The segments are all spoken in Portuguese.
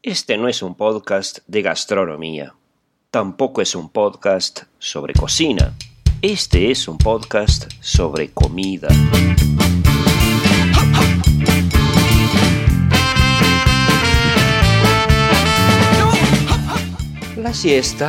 Este no es un podcast de gastronomía. Tampoco es un podcast sobre cocina. Este es un podcast sobre comida. La siesta.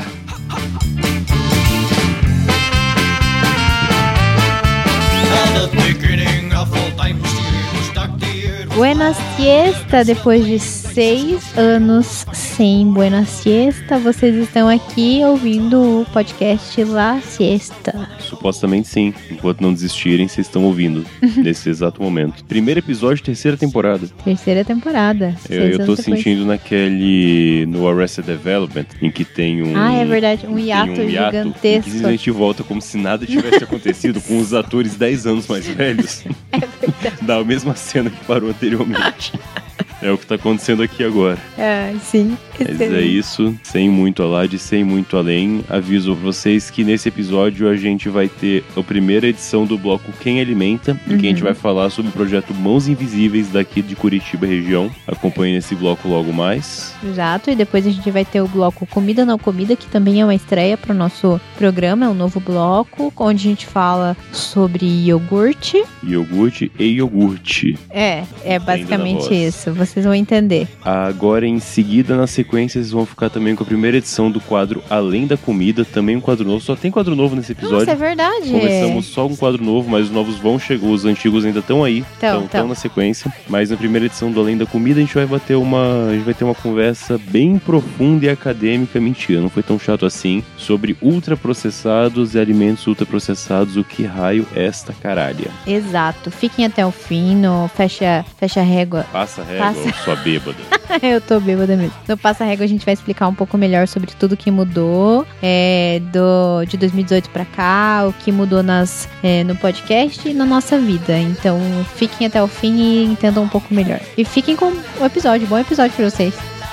Buena siesta, depois de 6 anos sem Buena Siesta, vocês estão aqui ouvindo o podcast La Siesta. Supostamente sim, enquanto não desistirem, vocês estão ouvindo nesse exato momento. Primeiro episódio, terceira temporada. Terceira temporada. Eu tô sentindo no Arrested Development, em que tem um... Ah, é verdade, um hiato gigantesco. Em que a gente volta como se nada tivesse acontecido com os atores 10 anos mais velhos. É verdade. Da mesma cena que parou anteriormente. É o que tá acontecendo aqui agora. Sim. Mas é isso, sem muito alarde, sem muito além. Aviso vocês que nesse episódio a gente vai ter a primeira edição do bloco Quem Alimenta, em que a gente vai falar sobre o projeto Mãos Invisíveis daqui de Curitiba região. Acompanhe esse bloco logo mais. Exato, e depois a gente vai ter o bloco Comida Não Comida, que também é uma estreia para o nosso programa, é um novo bloco, onde a gente fala sobre iogurte. Iogurte e iogurte. É basicamente isso, vocês vão entender. Agora, em seguida, na sequência, vocês vão ficar também com a primeira edição do quadro Além da Comida, também um quadro novo. Só tem quadro novo nesse episódio. Nossa, é verdade. Começamos só com um quadro novo, mas os novos vão chegar, os antigos ainda estão aí, estão na sequência. Mas na primeira edição do Além da Comida, a gente vai ter uma conversa bem profunda e acadêmica, mentira, não foi tão chato assim, sobre ultraprocessados e alimentos ultraprocessados, o que raio é esta caralha. Exato, fiquem até o fim, no fecha a régua. Passa a régua, sua bêbada. Eu tô bêbada mesmo. No Passa Régua a gente vai explicar um pouco melhor sobre tudo que mudou de 2018 pra cá, o que mudou no podcast e na nossa vida. Então fiquem até o fim e entendam um pouco melhor. E fiquem com o episódio, bom episódio pra vocês.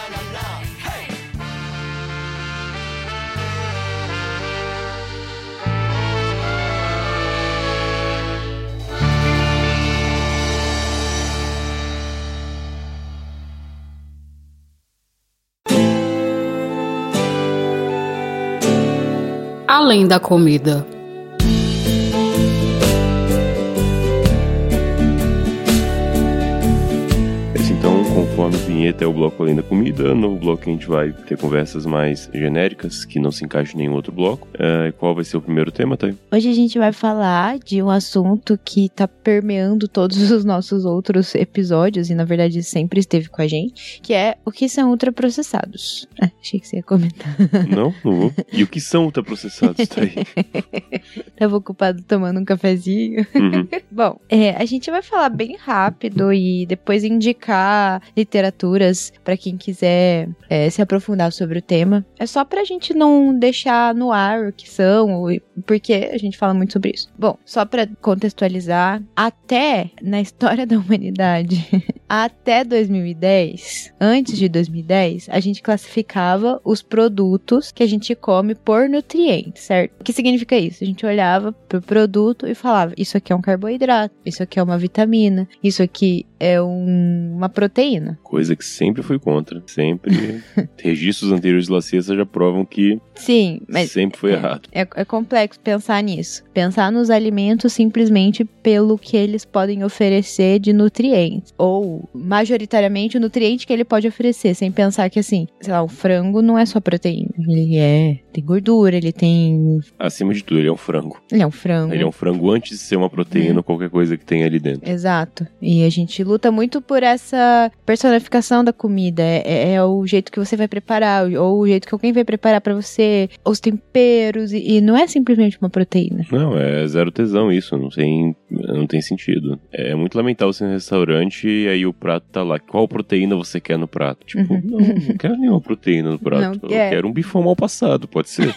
Além da comida. Então, conforme a vinheta é o bloco Além da Comida, no bloco a gente vai ter conversas mais genéricas, que não se encaixam em nenhum outro bloco. Qual vai ser o primeiro tema, Thay? Hoje a gente vai falar de um assunto que tá permeando todos os nossos outros episódios, e na verdade sempre esteve com a gente, que é o que são ultraprocessados. Achei que você ia comentar. Não vou. E o que são ultraprocessados, Thay? Tava ocupado tomando um cafezinho. Bom, a gente vai falar bem rápido e depois indicar literaturas para quem quiser se aprofundar sobre o tema. É só pra gente não deixar no ar o que são, porque a gente fala muito sobre isso. Bom, só pra contextualizar, até na história da humanidade, até 2010, antes de 2010, a gente classificava os produtos que a gente come por nutrientes, certo? O que significa isso? A gente olhava pro produto e falava, isso aqui é um carboidrato, isso aqui é uma vitamina, isso aqui é uma proteína. Coisa que sempre fui contra. Sempre. Registros anteriores de La Siesta já provam que sim, mas sempre foi errado. É complexo pensar nisso. Pensar nos alimentos simplesmente pelo que eles podem oferecer de nutrientes. Ou, majoritariamente, o nutriente que ele pode oferecer, sem pensar que, assim, sei lá, o frango não é só proteína. Ele tem gordura, ele tem... Acima de tudo, ele é um frango. Ele é um frango. Ele é um frango antes de ser uma proteína ou qualquer coisa que tem ali dentro. Exato. E a gente luta muito por essa personificação da comida. É o jeito que você vai preparar, ou o jeito que alguém vai preparar pra você, os temperos, e não é simplesmente uma proteína. Não, é zero tesão isso, não tem sentido. É muito lamentável você ir no restaurante e aí o prato tá lá. Qual proteína você quer no prato? Tipo, não quero nenhuma proteína no prato. Eu quero um bifão mal passado, pode ser.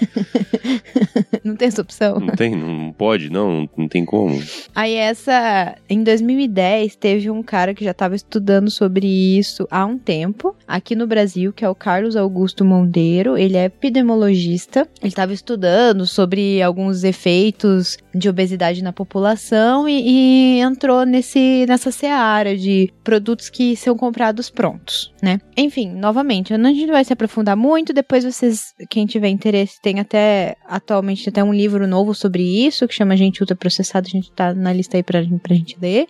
Não tem essa opção? Não pode, não tem como. Aí em 2010, teve um cara que já tava estudando sobre isso há um tempo, aqui no Brasil, que é o Carlos Augusto Monteiro. Ele é epidemiologista, ele estava estudando sobre alguns efeitos de obesidade na população atenção e entrou nessa seara de produtos que são comprados prontos, né? Enfim, novamente, a gente não vai se aprofundar muito, depois vocês, quem tiver interesse, tem atualmente até um livro novo sobre isso, que chama Gente Ultraprocessado, a gente tá na lista aí pra gente ler.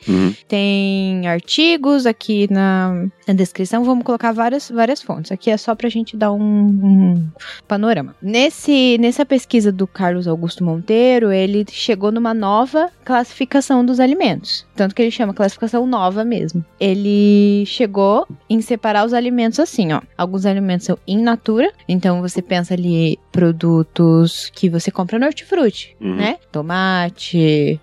Tem artigos aqui na descrição, vamos colocar várias fontes, aqui é só pra gente dar um panorama. Nessa pesquisa do Carlos Augusto Monteiro, ele chegou numa nova classificação dos alimentos, tanto que ele chama classificação nova mesmo. Ele chegou em separar os alimentos assim, ó. Alguns alimentos são in natura, então você pensa ali produtos que você compra no hortifruti, né? Tomate,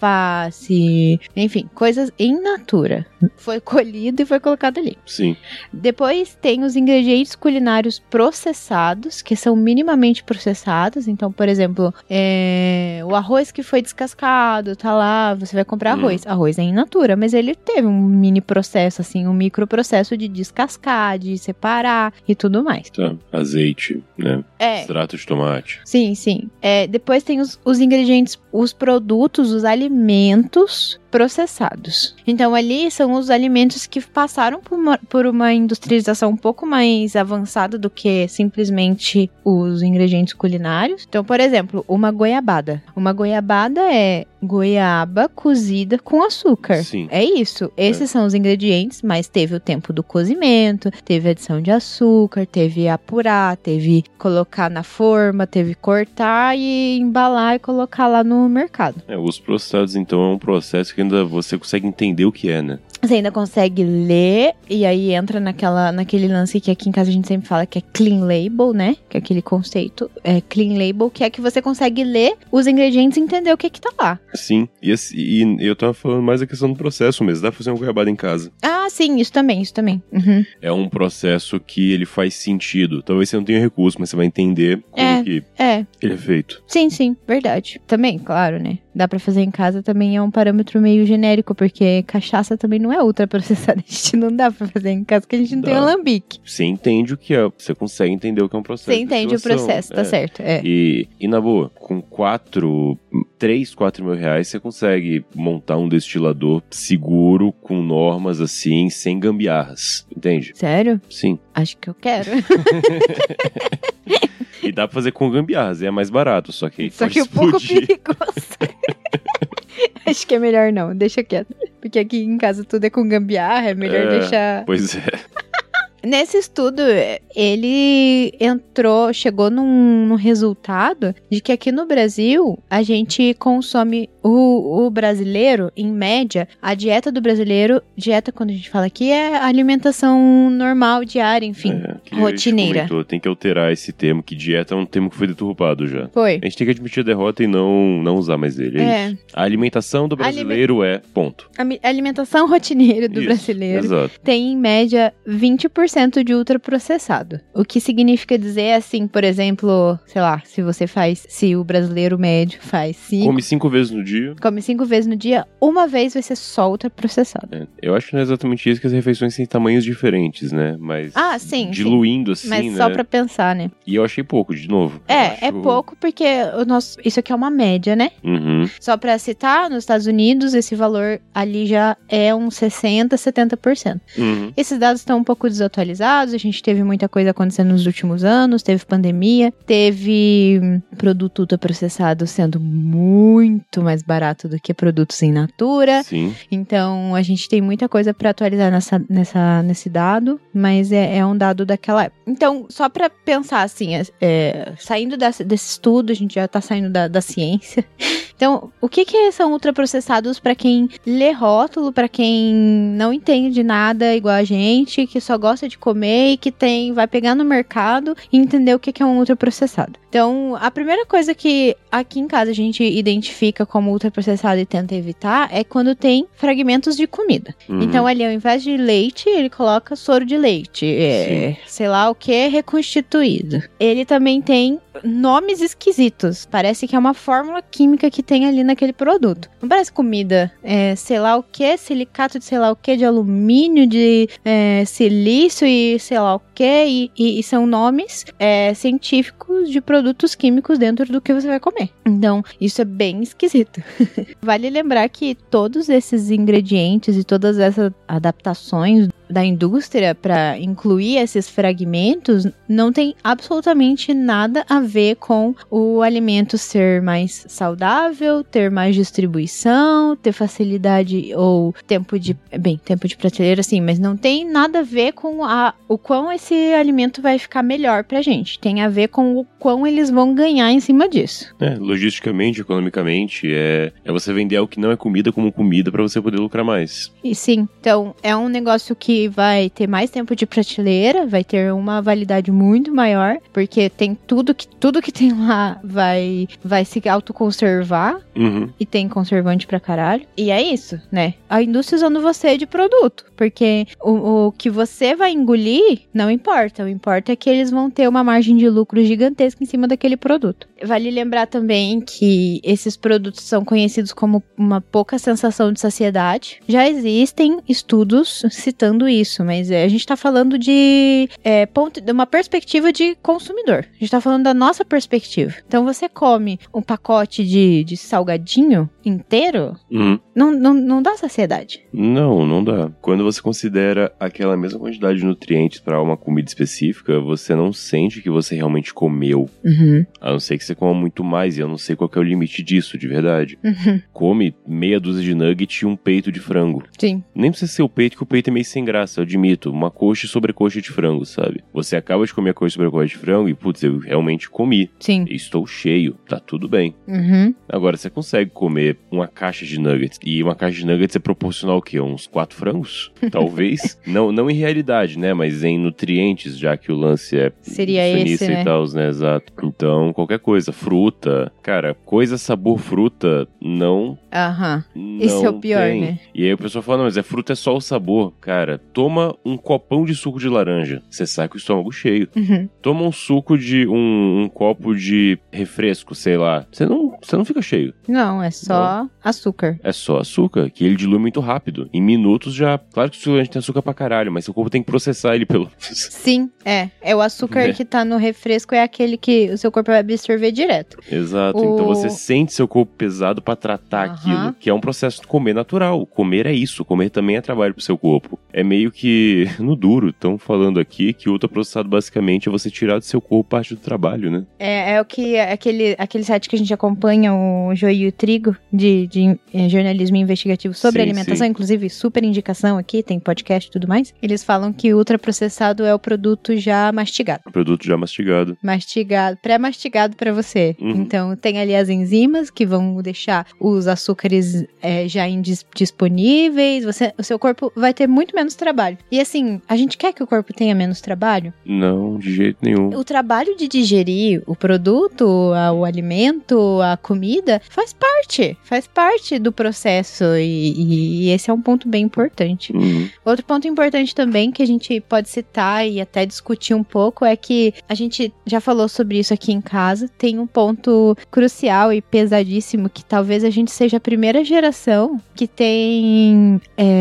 alface, enfim, coisas in natura. Foi colhido e foi colocado ali. Sim. Depois tem os ingredientes culinários processados, que são minimamente processados. Então, por exemplo, o arroz que foi descascado, tá lá, você vai comprar arroz. Arroz é in natura, mas ele teve um mini processo, assim, um microprocesso de descascar, de separar e tudo mais. Tá. Azeite, né? Extrato de tomate. Sim. Depois tem os ingredientes, os produtos, os alimentos processados. Então, ali são os alimentos que passaram por uma industrialização um pouco mais avançada do que simplesmente os ingredientes culinários. Então, por exemplo, uma goiabada. Uma goiabada é goiaba cozida com açúcar. Sim. É isso. Esses são os ingredientes, mas teve o tempo do cozimento, teve adição de açúcar, teve apurar, teve colocar na forma, teve cortar e embalar e colocar lá no mercado. Os processados, então, é um processo que ainda você consegue entender o que é, né? Você ainda consegue ler, e aí entra naquele lance que aqui em casa a gente sempre fala que é clean label, né? Que é aquele conceito, clean label, que é que você consegue ler os ingredientes e entender o que tá lá. Sim, e eu tava falando mais da questão do processo mesmo, dá pra fazer uma goiabada em casa. Ah, sim, isso também. Uhum. É um processo que ele faz sentido. Talvez você não tenha recurso, mas você vai entender como que ele é feito. Sim, verdade. Também, claro, né? Dá pra fazer em casa também é um parâmetro meio genérico, porque cachaça também não é ultraprocessada. A gente não dá pra fazer em casa, porque a gente não tem alambique. Você entende o que é, você consegue entender o que é um processo. Você entende o processo, tá certo. E na boa, com 3, 4 mil reais, você consegue montar um destilador seguro, com normas assim, sem gambiarras, entende? Sério? Sim. Acho que eu quero. E dá pra fazer com gambiarras, é mais barato, só que um pouco perigoso. Acho que é melhor não, deixa quieto. Porque aqui em casa tudo é com gambiarra, é melhor deixar... Pois é. Nesse estudo, ele chegou num resultado de que aqui no Brasil, a gente consome, o brasileiro, em média, a dieta do brasileiro, dieta quando a gente fala aqui, é alimentação normal, diária, enfim, rotineira. Tem que alterar esse termo, que dieta é um termo que foi deturpado já. Foi. A gente tem que admitir a derrota e não usar mais ele, isso. A alimentação do brasileiro ponto. A alimentação rotineira do brasileiro tem, em média, 20% de ultraprocessado. O que significa dizer, assim, por exemplo, sei lá, se o brasileiro médio faz 5... Come 5 vezes no dia. Come 5 vezes no dia, uma vez vai ser só ultraprocessado. Eu acho que não é exatamente isso, que as refeições têm tamanhos diferentes, né? Mas sim. Diluindo assim, mas né? Só pra pensar, né? E eu achei pouco, de novo. É pouco porque isso aqui é uma média, né? Uhum. Só pra citar, nos Estados Unidos, esse valor ali já é uns 60%, 70%. Uhum. Esses dados estão um pouco desatualizados, a gente teve muita coisa acontecendo nos últimos anos, teve pandemia, teve produto ultraprocessado sendo muito mais barato do que produtos in natura. Sim. Então, a gente tem muita coisa pra atualizar nesse dado, mas é um dado daquela época. Então, só pra pensar assim, saindo desse estudo, a gente já tá saindo da ciência. Então, o que são ultraprocessados pra quem lê rótulo, pra quem não entende de nada igual a gente, que só gosta de comer e que vai pegar no mercado e entender o que é um ultraprocessado. Então, a primeira coisa que aqui em casa a gente identifica como ultraprocessado e tenta evitar é quando tem fragmentos de comida. Uhum. Então, ali, ao invés de leite, ele coloca soro de leite. Sei lá o que, reconstituído. Ele também tem nomes esquisitos. Parece que é uma fórmula química que que tem ali naquele produto. Não parece comida, sei lá o que, silicato de sei lá o que, de alumínio, de silício e sei lá o que, e são nomes científicos de produtos químicos dentro do que você vai comer. Então, isso é bem esquisito. Vale lembrar que todos esses ingredientes e todas essas adaptações da indústria para incluir esses fragmentos não tem absolutamente nada a ver com o alimento ser mais saudável, ter mais distribuição, ter facilidade ou tempo de prateleira, sim, mas não tem nada a ver com o quão esse alimento vai ficar melhor pra gente. Tem a ver com o quão eles vão ganhar em cima disso. Logisticamente, economicamente, é você vender algo que não é comida como comida pra você poder lucrar mais. E sim, então é um negócio que vai ter mais tempo de prateleira, vai ter uma validade muito maior, porque tem tudo que tem lá vai se autoconservar, e tem conservante pra caralho. E é isso, né? A indústria usando você de produto, porque o que você vai engolir não importa. O importa é que eles vão ter uma margem de lucro gigantesca em cima daquele produto. Vale lembrar também que esses produtos são conhecidos como uma pouca sensação de saciedade. Já existem estudos citando isso, mas a gente tá falando de uma perspectiva de consumidor. A gente tá falando da nossa perspectiva. Então você come um pacote de salgadinho inteiro, não dá saciedade. Não dá. Quando você considera aquela mesma quantidade de nutrientes para uma comida específica, você não sente que você realmente comeu. A não ser que você coma muito mais, e eu não sei qual que é o limite disso, de verdade. Come meia dúzia de nugget e um peito de frango. Sim. Nem precisa ser o peito, que o peito é meio sem graça, eu admito. Uma coxa e sobrecoxa de frango, sabe? Você acaba de comer a coxa e sobrecoxa de frango e, putz, eu realmente comi. Sim. Estou cheio, tá tudo bem. Agora, você consegue comer uma caixa de nuggets, e uma caixa de nuggets é proporcional ao quê? Uns 4 frangos? Talvez. não em realidade, né? Mas em nutrientes, já que o lance seria esse, né? E tal, né? Exato. Então, qualquer coisa. Fruta. Cara, coisa sabor fruta, não... Esse é o pior, tem. Né? E aí o pessoal fala, não, mas fruta é só o sabor. Cara, toma um copão de suco de laranja. Você sai com o estômago cheio. Toma um suco de... um copo de refresco, sei lá. Você não fica cheio. Não, é só açúcar. É só açúcar, que ele dilui muito rápido. Em minutos já... Claro que o suco tem açúcar pra caralho, mas seu corpo tem que processar ele pelo... Sim, é o açúcar que tá no refresco, é aquele que o seu corpo vai absorver direto. Exato, então você sente seu corpo pesado pra tratar aquilo, que é um processo de comer natural. Comer é isso, comer também é trabalho pro seu corpo. É meio que, no duro, estão falando aqui que ultraprocessado basicamente é você tirar do seu corpo parte do trabalho, né? É o que aquele site que a gente acompanha, o Joio e o Trigo, de jornalismo investigativo sobre alimentação, inclusive super indicação aqui, tem podcast e tudo mais. Eles falam que o ultraprocessado é o produto já mastigado. Produto já mastigado. Mastigado, pré-mastigado pra você. Então tem ali as enzimas que vão deixar os açúcares já indisponíveis, o seu corpo vai ter muito menos trabalho. E assim, a gente quer que o corpo tenha menos trabalho? Não, de jeito nenhum. O trabalho de digerir o produto, o alimento, a comida, faz parte do processo e esse é um ponto bem importante. Outro ponto importante também que a gente pode citar e até discutir um pouco é que a gente já falou sobre isso aqui em casa, tem um ponto crucial e pesadíssimo que talvez a gente seja a primeira geração que tem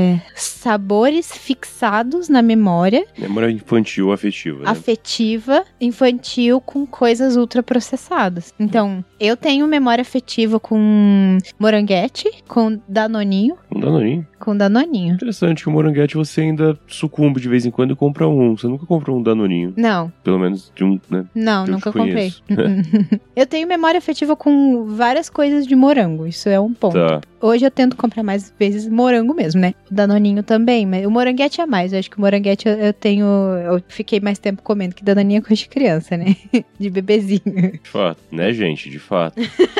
sabores fixados na memória. Memória infantil afetiva, né? Afetiva, infantil, com coisas ultraprocessadas. Então, eu tenho memória afetiva com moranguete, com danoninho. Com danoninho. Interessante que o moranguete você ainda sucumbe de vez em quando e compra um. Você nunca comprou um danoninho? Não. Pelo menos de um, né? Não, nunca comprei. Eu tenho memória afetiva com várias coisas de morango. Isso é um ponto. Tá. Hoje eu tento comprar mais vezes morango mesmo, né? O danoninho também, mas o moranguete é mais. Eu acho que o moranguete eu fiquei mais tempo comendo, que danoninho é coisa de criança, né? De bebezinho. De fato, né, gente? De fato.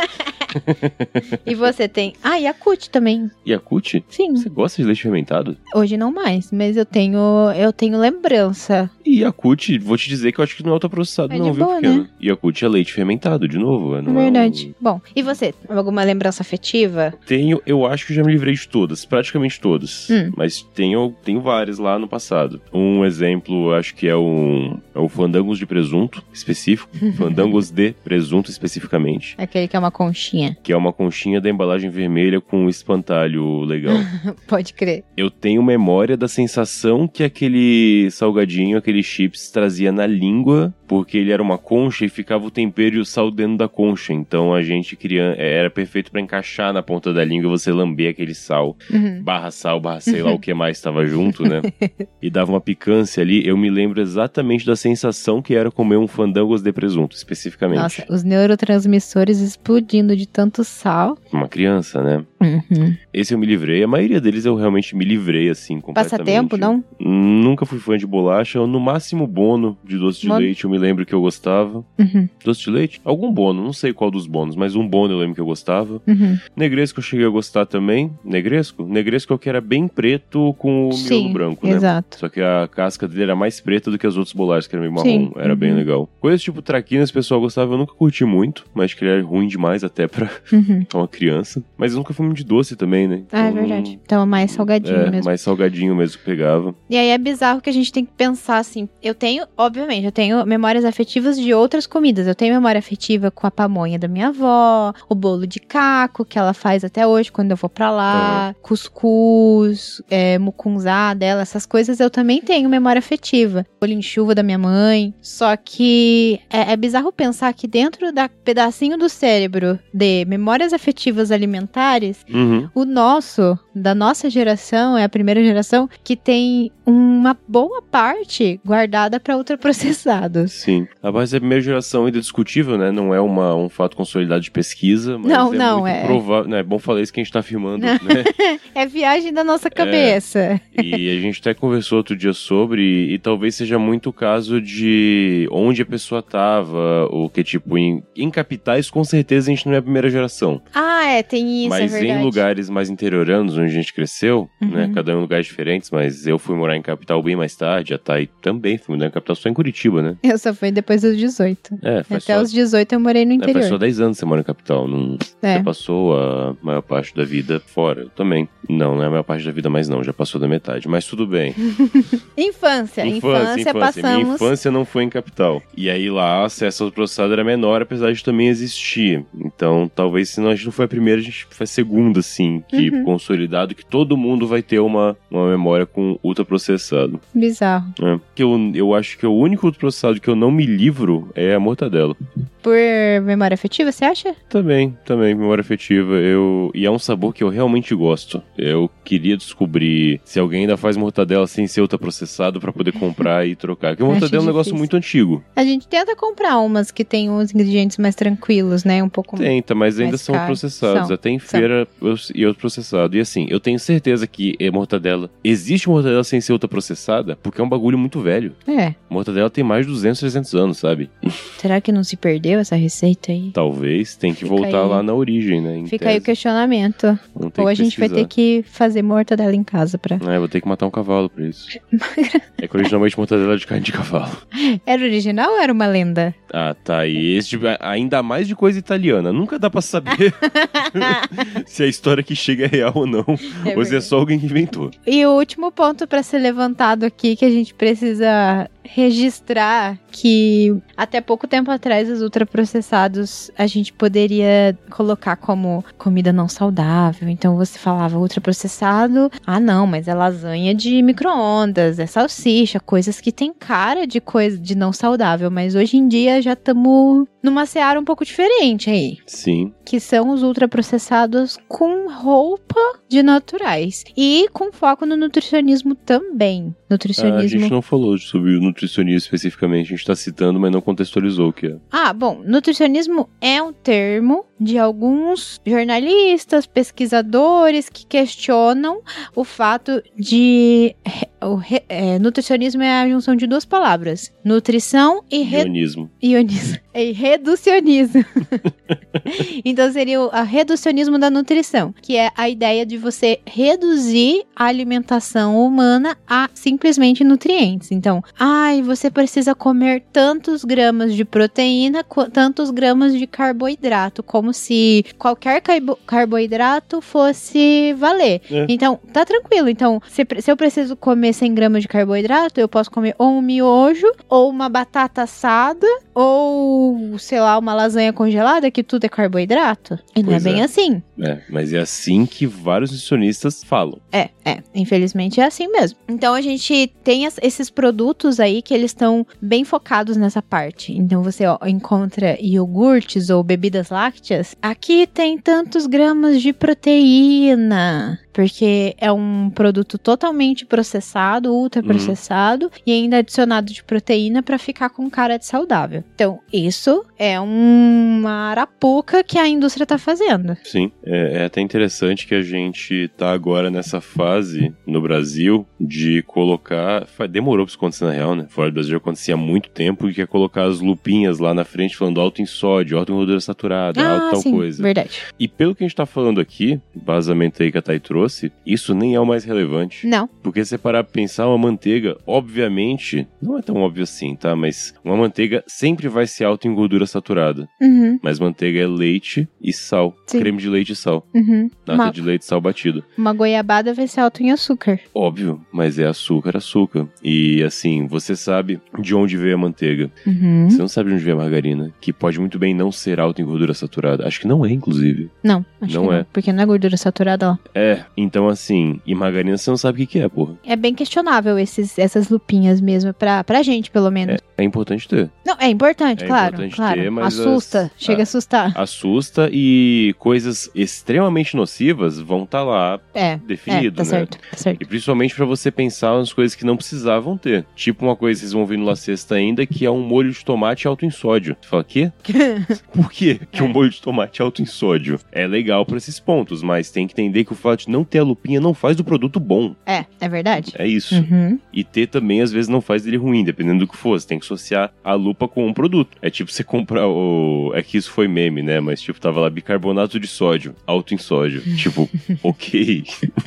E você tem... Yakult também. Yakult? Sim. Você gosta de leite fermentado? Hoje não mais, mas eu tenho lembrança. E Yakult, vou te dizer que eu acho que não é ultraprocessado não, viu, pequeno? Né? Yakult é leite fermentado, de novo. Não é verdade. Bom, e você? Alguma lembrança afetiva? Tenho, eu acho que já me livrei de todas, praticamente todas. Mas tenho várias lá no passado. Um exemplo, acho que é o fandangos de presunto específico. Fandangos de presunto especificamente. Aquele que é uma conchinha conchinha. Que é uma conchinha da embalagem vermelha com um espantalho legal. Pode crer. Eu tenho memória da sensação que aquele salgadinho, aquele chips, trazia na língua, porque ele era uma concha e ficava o tempero e o sal dentro da concha. Então a gente era perfeito pra encaixar na ponta da língua e você lamber aquele sal, barra sei lá o que mais estava junto, né? E dava uma picância ali. Eu me lembro exatamente da sensação que era comer um fandangos de presunto, especificamente. Nossa, os neurotransmissores explodindo de tanto sal. Uma criança, né? Esse eu me livrei. A maioria deles eu realmente me livrei, assim, completamente. Passatempo, não? Nunca fui fã de bolacha. No máximo, bono de doce de leite. Eu me lembro que eu gostava. Doce de leite? Algum bono. Não sei qual dos bonos, mas um bono eu lembro que eu gostava. Negresco eu cheguei a gostar também. Negresco? Negresco é o que era bem preto com o miolo branco, né? Exato. Só que a casca dele era mais preta do que as outras bolachas, que era meio marrom. Era bem legal. Coisas tipo traquinas, o pessoal gostava. Eu nunca curti muito. Mas acho que ele era ruim demais até pra uma criança. Mas eu nunca fui muito de doce também, né? Então, é verdade. Então é mais salgadinho mesmo. Mais salgadinho mesmo que pegava. E aí é bizarro que a gente tem que pensar assim. Eu tenho memórias afetivas de outras comidas. Eu tenho memória afetiva com a pamonha da minha avó, o bolo de caco que ela faz até hoje quando eu vou pra lá, cuscuz, mucunzá dela, essas coisas eu também tenho memória afetiva. Bolo em chuva da minha mãe. Só que é bizarro pensar que dentro da pedacinho do cérebro de memórias afetivas alimentares, da nossa geração, é a primeira geração que tem uma boa parte guardada para ultraprocessados. Sim. A base da primeira geração ainda é discutível, né? Não é um fato consolidado de pesquisa, mas muito provável. Né? É bom falar isso que a gente tá afirmando, né? É viagem da nossa cabeça. E a gente até conversou outro dia sobre, e talvez seja muito o caso de onde a pessoa tava, ou que tipo, em capitais, com certeza a gente não é a primeira geração. Tem isso, mas é verdade. em lugares mais interioranos, onde a gente cresceu, né? Cada um em lugares diferentes, mas eu fui morar em capital bem mais tarde, a Thay também fui morar em capital só em Curitiba, né? Eu só fui depois dos 18. Até os 18 eu morei no interior. Faz só 10 anos que você mora em capital, você passou a maior parte da vida fora, eu também. Não é a maior parte da vida, mas não, já passou da metade, mas tudo bem. Infância, passamos... Minha infância não foi em capital. E aí lá, acesso ao processado era menor, apesar de também existir. Então, talvez se a gente não foi a primeira, a gente foi a segunda, assim, que consolidado, que todo mundo vai ter uma memória com ultraprocessado. Bizarro. Que eu acho que o único ultraprocessado que eu não me livro é a mortadela. Por memória afetiva, você acha? Também, memória afetiva. E é um sabor que eu realmente gosto. Eu queria descobrir se alguém ainda faz mortadela sem ser ultraprocessado pra poder comprar e trocar. Porque mortadela é um negócio muito antigo. A gente tenta comprar umas que tem uns ingredientes mais tranquilos, né? Um pouco mais. Tenta, mas ainda são processados. Até em feira e outro processado. E assim, eu tenho certeza que mortadela... Existe mortadela sem ser ultraprocessada porque é um bagulho muito velho. Mortadela tem mais de 200, 300 anos, sabe? Será que não se perdeu essa receita aí? Talvez, tem que voltar lá na origem, né? Fica aí o questionamento. Ou a gente vai ter que fazer mortadela em casa pra... vou ter que matar um cavalo pra isso. É que originalmente mortadela de carne de cavalo. Era original ou era uma lenda? Tá. E esse tipo, ainda mais de coisa italiana. Nunca dá pra saber se a história que chega é real ou não. Ou se é só alguém que inventou. E o último ponto pra ser levantado aqui, que a gente precisa registrar, que até pouco tempo atrás os ultraprocessados a gente poderia colocar como comida não saudável. Então você falava ultraprocessado, não, mas é lasanha de micro-ondas, é salsicha, coisas que tem cara de coisa de não saudável. Mas hoje em dia já estamos numa seara um pouco diferente aí. Sim. Que são os ultraprocessados com roupa de naturais. E com foco no nutricionismo também. A gente não falou sobre o nutricionismo especificamente, a gente tá citando, mas não contextualizou o que é. Bom, nutricionismo é um termo de alguns jornalistas, pesquisadores que questionam o fato de... nutricionismo é a junção de duas palavras. Nutrição e... Ionismo. E reducionismo. Então seria o reducionismo da nutrição, que é a ideia de você reduzir a alimentação humana a simplesmente nutrientes. Então, você precisa comer tantos gramas de proteína, tantos gramas de carboidrato, como se qualquer carboidrato fosse valer. Então, tá tranquilo. Então, se eu preciso comer 100 gramas de carboidrato, eu posso comer ou um miojo, ou uma batata assada, ou sei lá, uma lasanha congelada que tudo é carboidrato. E não é bem assim. Mas é assim que vários nutricionistas falam. Infelizmente é assim mesmo. Então a gente tem esses produtos aí que eles estão bem focados nessa parte. Então você encontra iogurtes ou bebidas lácteas. Aqui tem tantos gramas de proteína, porque é um produto totalmente processado, ultraprocessado, e ainda adicionado de proteína para ficar com cara de saudável. Então, isso é uma arapuca que a indústria tá fazendo. Sim, é até interessante que a gente tá agora nessa fase no Brasil de colocar... Demorou pra isso acontecer na real, né? Fora do Brasil acontecia há muito tempo e quer colocar as lupinhas lá na frente falando alto em sódio, alto em gordura saturada, alto tal coisa. Verdade. E pelo que a gente tá falando aqui, baseamento aí que a Thay trouxe, isso nem é o mais relevante. Não. Porque se você parar pra pensar, uma manteiga, obviamente, não é tão óbvio assim, tá? Mas uma manteiga sempre vai ser alta em gordura saturada. Uhum. Mas manteiga é leite e sal. Sim. Creme de leite e sal. Uhum. Nata de leite e sal batido. Uma goiabada vai ser alta em açúcar. Óbvio, mas é açúcar. E assim, você sabe de onde veio a manteiga. Uhum. Você não sabe de onde veio a margarina, que pode muito bem não ser alta em gordura saturada. Acho que não é, inclusive. Não, acho que não. Porque não é gordura saturada, ó. Então assim, e margarina você não sabe o que é, porra. É bem questionável essas lupinhas mesmo, pra gente, pelo menos. É importante ter. Não, é importante, claro. Ter, mas assusta, chega a assustar. Assusta e coisas extremamente nocivas vão estar lá definido, tá né? Certo, tá certo. E principalmente pra você pensar nas coisas que não precisavam ter. Tipo uma coisa que vocês vão ver no La Sexta ainda, que é um molho de tomate alto em sódio. Você fala, quê? Por quê que um molho de tomate alto em sódio? É legal pra esses pontos, mas tem que entender que o fato de não ter a lupinha não faz do produto bom. É verdade. É isso. Uhum. E ter também, às vezes, não faz dele ruim, dependendo do que for. Você tem que associar a lupa com um produto. É tipo você comprar o... É que isso foi meme, né? Mas tipo, tava lá bicarbonato de sódio, alto em sódio. Tipo, ok...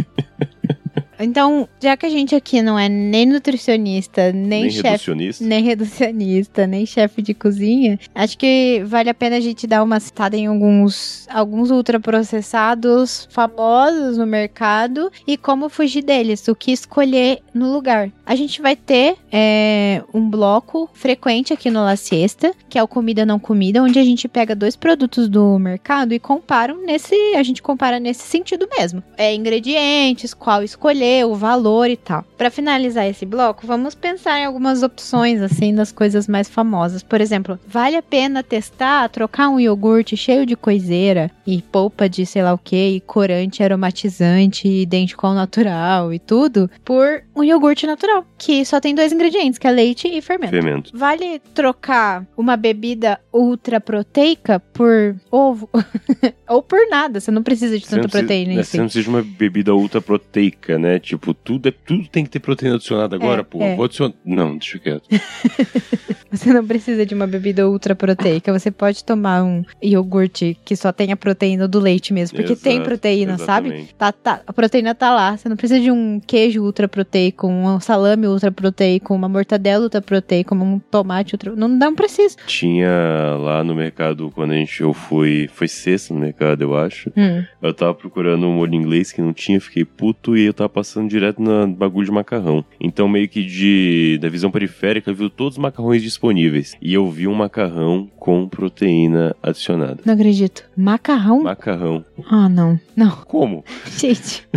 Então, já que a gente aqui não é nem nutricionista, nem reducionista, nem chefe de cozinha, acho que vale a pena a gente dar uma citada em alguns ultraprocessados famosos no mercado e como fugir deles, o que escolher no lugar. A gente vai ter um bloco frequente aqui no La Siesta, que é o Comida Não Comida, onde a gente pega 2 produtos do mercado e a gente compara nesse sentido mesmo. Ingredientes, qual escolher, o valor e tal. Para finalizar esse bloco, vamos pensar em algumas opções, assim, das coisas mais famosas. Por exemplo, vale a pena testar, trocar um iogurte cheio de coiseira e polpa de sei lá o que, e corante aromatizante, idêntico ao natural e tudo, por um iogurte natural, que só tem 2 ingredientes, que é leite e fermento. Vale trocar uma bebida ultra proteica por ovo? Ou por nada, você não precisa de tanta proteína em si. Você não precisa de uma bebida ultra proteica, né? Tipo, tudo tem que ter proteína adicionada agora, pô. Vou adicionar... Não, deixa quieto. Você não precisa de uma bebida ultra proteica. Você pode tomar um iogurte que só tenha proteína do leite mesmo. Porque tem proteína, exatamente. Sabe? A proteína tá lá. Você não precisa de um queijo ultra proteico, um salame ultra proteico, uma mortadela ultra proteico, um tomate ultra... Não precisa. Tinha lá no mercado, quando eu fui... Foi sexta no mercado, eu acho. Eu tava procurando um molho inglês que não tinha, fiquei puto e eu tava passando direto no bagulho de macarrão. Então, meio que da visão periférica, eu vi todos os macarrões disponíveis. E eu vi um macarrão com proteína adicionada. Não acredito. Macarrão? Macarrão. Ah, não. Como? Gente...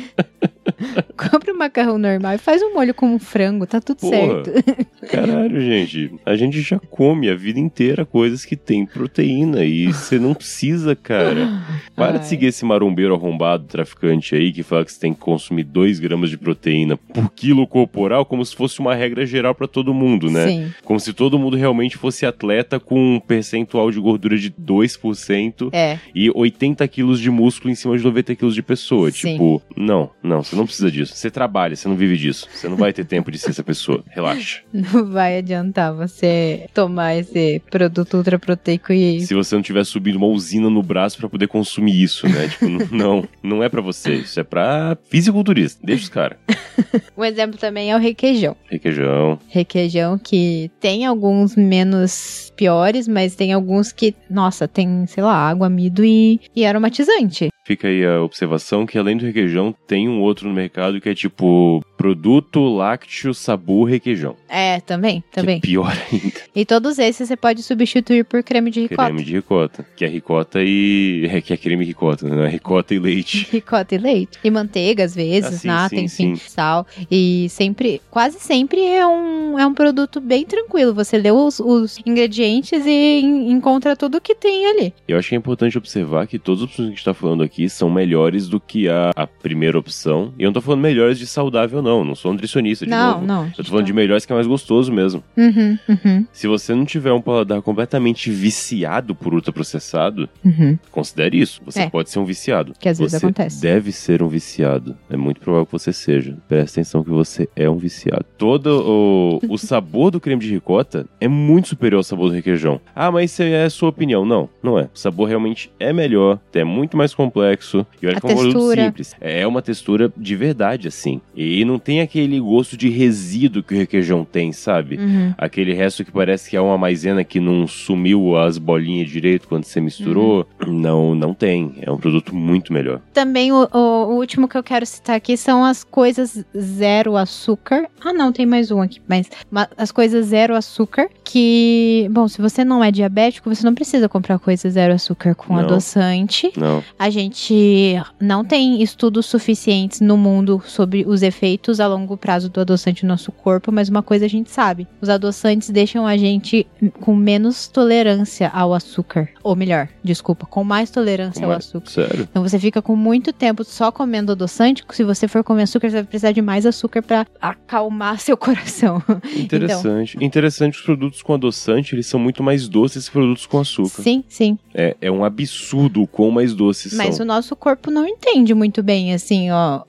Compre um macarrão normal e faz um molho com um frango, tá tudo certo. Caralho, gente. A gente já come a vida inteira coisas que tem proteína e você não precisa, cara. Para de seguir esse marombeiro arrombado traficante aí que fala que você tem que consumir 2 gramas de proteína por quilo corporal como se fosse uma regra geral pra todo mundo, né? Sim. Como se todo mundo realmente fosse atleta com um percentual de gordura de 2% e 80 quilos de músculo em cima de 90 quilos de pessoa. Sim. Tipo, não, você não precisa disso. Você trabalha, você não vive disso. Você não vai ter tempo de ser essa pessoa. Relaxa. Não vai adiantar você tomar esse produto ultra proteico e... Se você não tiver subindo uma usina no braço pra poder consumir isso, né? Tipo, não é pra você. Isso é pra fisiculturista. Deixa os caras. Um exemplo também é o requeijão. Requeijão que tem alguns menos piores, mas tem alguns que, nossa, tem, sei lá, água, amido e aromatizante. Fica aí a observação que além do requeijão, tem um outro no mercado que é tipo produto lácteo sabor requeijão. Também. Que é pior ainda. E todos esses você pode substituir por creme de ricota. Creme de ricota, que é ricota que é creme ricota, né? Ricota e leite. Ricota e leite. E manteiga, às vezes, nata, enfim, sal. E quase sempre é um produto bem tranquilo. Você lê os ingredientes e encontra tudo que tem ali. Eu acho que é importante observar que todas as opções que a gente tá falando aqui são melhores do que a primeira opção. E eu não tô falando melhores de saudável, não sou nutricionista de novo. Não. Eu tô falando de melhores que é mais gostoso mesmo. Se você não tiver um paladar completamente viciado por ultraprocessado, considere isso. Você pode ser um viciado. Que às vezes acontece. Você deve ser um viciado. É muito provável que você seja. Presta atenção que você é um viciado. Todo o sabor do creme de ricota é muito superior ao sabor do requeijão. Ah, mas isso é a sua opinião. Não é. O sabor realmente é melhor, é muito mais complexo. E olha que é um produto simples. É uma textura de verdade, assim. E não tem aquele gosto de resíduo que o requeijão tem, sabe? Aquele resto que parece que é uma maisena que não sumiu as bolinhas direito quando você misturou. Não tem. É um produto muito melhor. Também o último que eu quero citar aqui são as coisas zero açúcar. Não, tem mais um aqui. Mas as coisas zero açúcar que... Bom, se você não é diabético, você não precisa comprar coisas zero açúcar com adoçante. Não. A gente não tem estudos suficientes no mundo sobre os efeitos a longo prazo do adoçante no nosso corpo, mas uma coisa a gente sabe. Os adoçantes deixam a gente com menos tolerância ao açúcar. Ou melhor, desculpa, com mais tolerância ao açúcar. Sério? Então você fica com muito tempo só comendo adoçante. Se você for comer açúcar, você vai precisar de mais açúcar pra acalmar seu coração. Interessante. Interessante que os produtos com adoçante, eles são muito mais doces que produtos com açúcar. Sim. É um absurdo o quão mais doces são. Mas o nosso corpo não entende muito bem, assim,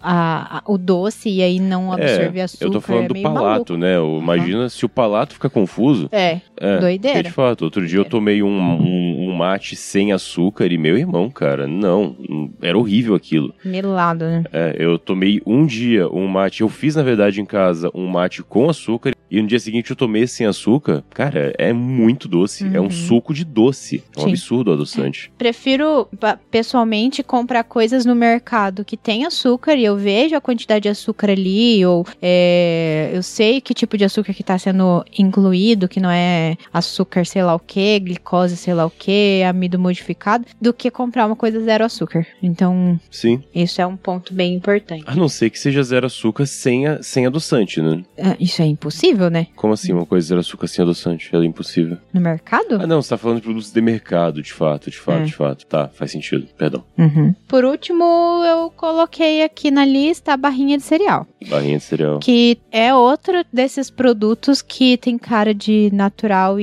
o doce e aí não absorver açúcar. Eu tô falando do palato, né? Imagina se o palato fica confuso. Doideira. De fato, outro dia eu tomei um mate sem açúcar e meu irmão, cara, não, era horrível aquilo. Melado, né? Eu tomei um dia um mate, eu fiz na verdade em casa um mate com açúcar e no dia seguinte eu tomei sem açúcar. Cara, é muito doce, é um suco de doce, é um absurdo o adoçante. Prefiro, pessoalmente, comprar coisas no mercado que tem açúcar e eu vejo a quantidade de açúcar ali, ou eu sei que tipo de açúcar que tá sendo incluído, que não é açúcar sei lá o que, glicose sei lá o que, amido modificado, do que comprar uma coisa zero açúcar. Então, sim, isso é um ponto bem importante. A não ser que seja zero açúcar sem adoçante, né? Isso é impossível, né? Como assim uma coisa zero açúcar sem adoçante? É impossível. No mercado? Não, você tá falando de produtos de mercado, de fato. Tá, faz sentido, perdão. Por último, eu coloquei aqui na lista a barrinha de cereal. Barrinha de cereal. Que é outro desses produtos que tem cara de natural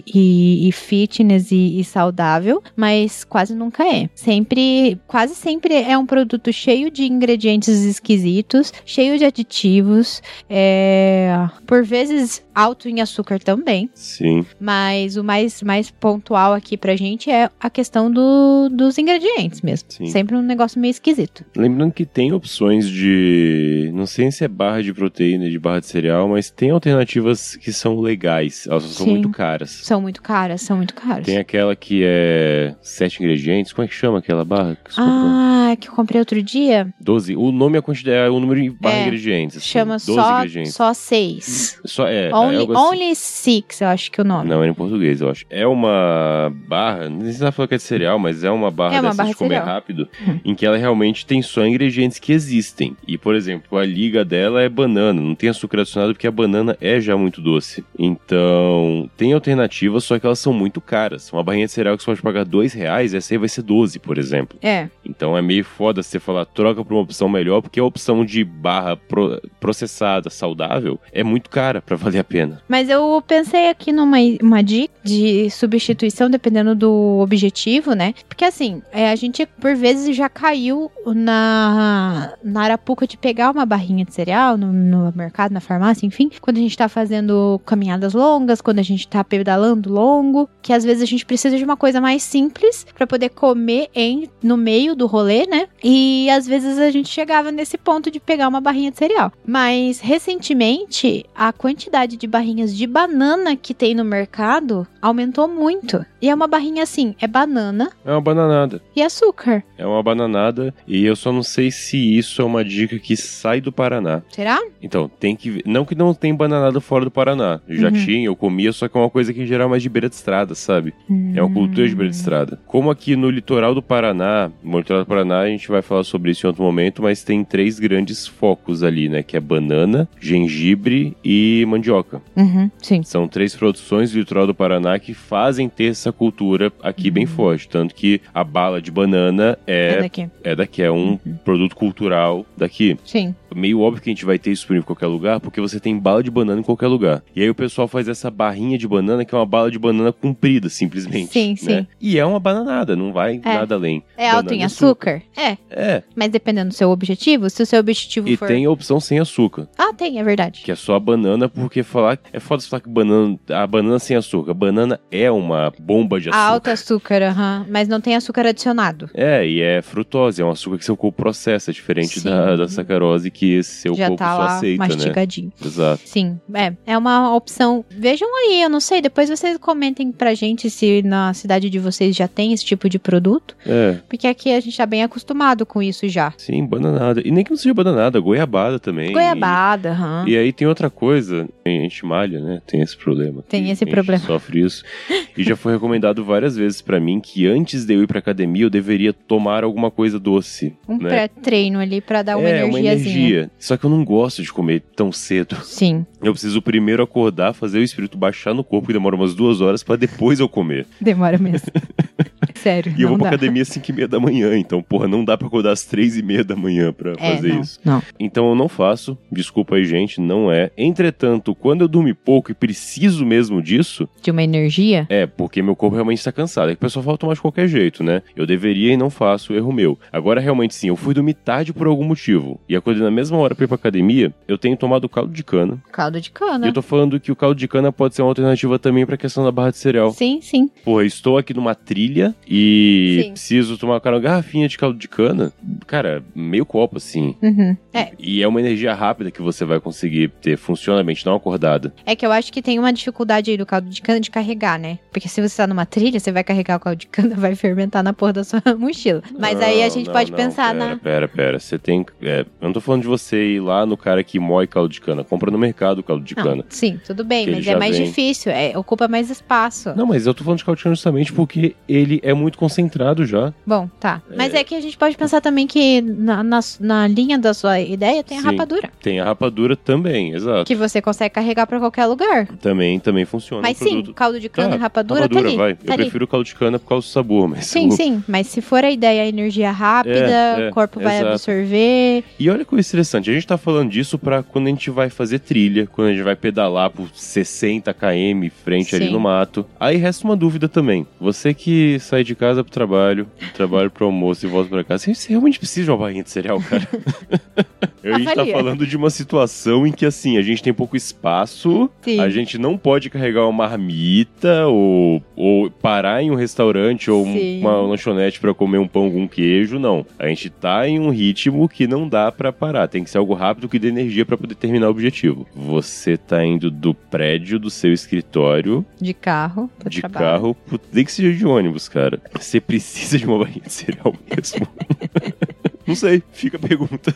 e fitness e saudável, mas quase nunca é. Quase sempre é um produto cheio de ingredientes esquisitos, cheio de aditivos, por vezes alto em açúcar também. Sim. Mas o mais pontual aqui pra gente é a questão dos ingredientes mesmo. Sim. Sempre um negócio meio esquisito. Lembrando que tem opções de... Não sei se é barra de proteína, de barra de cereal, mas tem alternativas que são legais. Elas são muito caras. São muito caras. Tem aquela que é 7 ingredientes. Como é que chama aquela barra que você comprou? Que eu comprei outro dia. 12. O nome é o número de barra de ingredientes. Assim, chama 12 ingredientes. Só 6. Only 6, eu acho que é o nome. Não, era em português, eu acho. É uma barra, não sei se ela falou que é de cereal, mas é uma barra dessas de comer rápido, em que ela realmente tem só ingredientes que existem. E, por exemplo, a liga dela é banana, não tem açúcar adicionado porque a banana é já muito doce. Então, tem alternativas, só que elas são muito caras. Uma barrinha de cereal que você pode pagar R$2, essa aí vai ser 12, por exemplo. Então é meio foda você falar, troca pra uma opção melhor, porque a opção de barra processada, saudável, é muito cara pra valer a pena. Mas eu pensei aqui numa dica de substituição, dependendo do objetivo, né? Porque assim, a gente por vezes já caiu na arapuca de pegar uma barrinha de cereal no mercado, na farmácia, enfim, quando a gente tá fazendo caminhadas longas, quando a gente tá pedalando longo, que às vezes a gente precisa de uma coisa mais simples pra poder comer no meio do rolê, né? E às vezes a gente chegava nesse ponto de pegar uma barrinha de cereal. Mas recentemente, a quantidade quantidade de barrinhas de banana que tem no mercado aumentou muito. E é uma barrinha assim, é banana. É uma bananada. E açúcar. É uma bananada e eu só não sei se isso é uma dica que sai do Paraná. Será? Então, tem que ver. Não que não tem bananada fora do Paraná. Já tinha, eu comia, só que é uma coisa que geral mais de beira de estrada, sabe? É uma cultura de beira de estrada. Como aqui no litoral do Paraná, no litoral do Paraná a gente vai falar sobre isso em outro momento, mas tem 3 grandes focos ali, né? Que é banana, gengibre e mandioca. Sim. São 3 produções do litoral do Paraná que fazem ter essa cultura aqui bem forte. Tanto que a bala de banana é daqui, é um produto cultural daqui. Sim. Meio óbvio que a gente vai ter isso em qualquer lugar, porque você tem bala de banana em qualquer lugar. E aí o pessoal faz essa barrinha de banana, que é uma bala de banana comprida, simplesmente. Sim, né? sim. E é uma bananada, não vai nada além. É alto em açúcar? É. Mas dependendo do seu objetivo, se o seu objetivo e for... tem a opção sem açúcar. Ah, tem, é verdade. Que é só a banana, porque falar... É foda falar que a banana sem açúcar. A banana é uma bomba de açúcar. Alto açúcar, mas não tem açúcar adicionado. E é frutose, é um açúcar que seu corpo processa, diferente da sacarose que seu já corpo tá só lá aceita, mastigadinho. né? Exato. Sim, é uma opção. Vejam aí, eu não sei, depois vocês comentem pra gente se na cidade de vocês já tem esse tipo de produto. Porque aqui a gente tá bem acostumado com isso já. Sim, bananada. E nem que não seja bananada, goiabada também. Goiabada, E aí tem outra coisa, a gente malha, né? Tem esse problema. Tem esse problema. Sofre isso. E já foi recomendado várias vezes pra mim que antes de eu ir pra academia eu deveria tomar alguma coisa doce. Um né? pré-treino ali pra dar uma energiazinha. Uma energia. Só que eu não gosto de comer tão cedo. Sim. Eu preciso primeiro acordar, fazer o espírito baixar no corpo, que demora umas 2 horas, pra depois eu comer. Demora mesmo. Sério, E eu vou pra academia às 5h30 da manhã, então, porra, não dá pra acordar às 3h30 da manhã pra fazer isso. Não. Então eu não faço, desculpa aí, gente, não é. Entretanto, quando eu durmo pouco e preciso mesmo disso... De uma energia? Porque meu corpo realmente tá cansado. É que o pessoal fala tomar de qualquer jeito, né? Eu deveria e não faço, erro meu. Agora, realmente, sim, eu fui dormir tarde por algum motivo. E acordei na mesma hora pra ir pra academia, eu tenho tomado caldo de cana. Caldo de cana. E eu tô falando que o caldo de cana pode ser uma alternativa também pra questão da barra de cereal. Sim, sim. Porra, estou aqui numa trilha e Sim. preciso tomar uma garrafinha de caldo de cana. Cara, meio copo, assim. E é uma energia rápida que você vai conseguir ter. Funciona bem, te dá uma acordada. É que eu acho que tem uma dificuldade aí do caldo de cana de carregar, né? Porque se você tá numa trilha, você vai carregar o caldo de cana, vai fermentar na porra da sua mochila. Mas aí a gente pode pensar Pera. Você tem... eu não tô falando de você ir lá no cara que moe caldo de cana. Compra no mercado o caldo de cana. Sim, tudo bem, mas é mais difícil. Ocupa mais espaço. Não, mas eu tô falando de caldo de cana justamente porque ele é muito concentrado já. Bom, tá. Mas é que a gente pode pensar também que na linha da sua ideia tem a rapadura. Tem a rapadura também, exato. Que você consegue carregar pra qualquer lugar. Também funciona. Mas sim, caldo de cana e rapadura tá ali. Vai. Eu prefiro o caldo de cana por causa do sabor, mas... Sim. Mas se for a ideia, a energia rápida, o corpo vai absorver. E olha que coisa interessante, a gente tá falando disso pra quando a gente vai fazer trilha, quando a gente vai pedalar por 60 km frente ali no mato. Aí resta uma dúvida também. Você que sai de casa pro trabalho pro almoço e volta pra casa, você realmente precisa de uma barrinha de cereal, cara? A gente tá falando de uma situação em que, assim, a gente tem pouco espaço, a gente não pode carregar uma marmita ou parar em um restaurante ou uma lanchonete pra comer um pão com queijo, não. A gente tá em um ritmo que não dá pra parar, tem que ser algo rápido que dê energia pra poder terminar o objetivo. Você tá indo do prédio do seu escritório... De carro, nem que seja de ônibus, cara. Você precisa de uma barrinha de cereal mesmo? Não sei, fica a pergunta.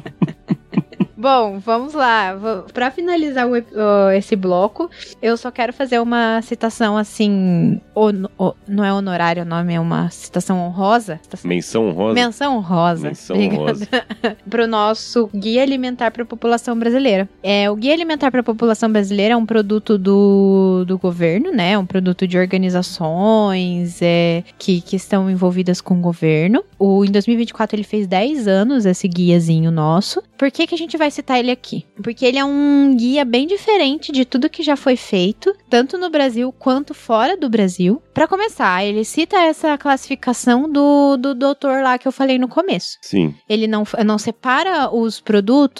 Bom, vamos lá. Pra finalizar esse bloco, eu só quero fazer uma citação assim... não é honorária o nome, é uma citação honrosa. Menção honrosa? Menção honrosa. Pro nosso Guia Alimentar para a População Brasileira. O Guia Alimentar para a População Brasileira é um produto do governo, né? É um produto de organizações que estão envolvidas com o governo. Em 2024 ele fez 10 anos, esse guiazinho nosso. Por que a gente vai citar ele aqui? Porque ele é um guia bem diferente de tudo que já foi feito, tanto no Brasil quanto fora do Brasil. Para começar, ele cita essa classificação do doutor lá que eu falei no começo. Sim. Ele não separa os produtos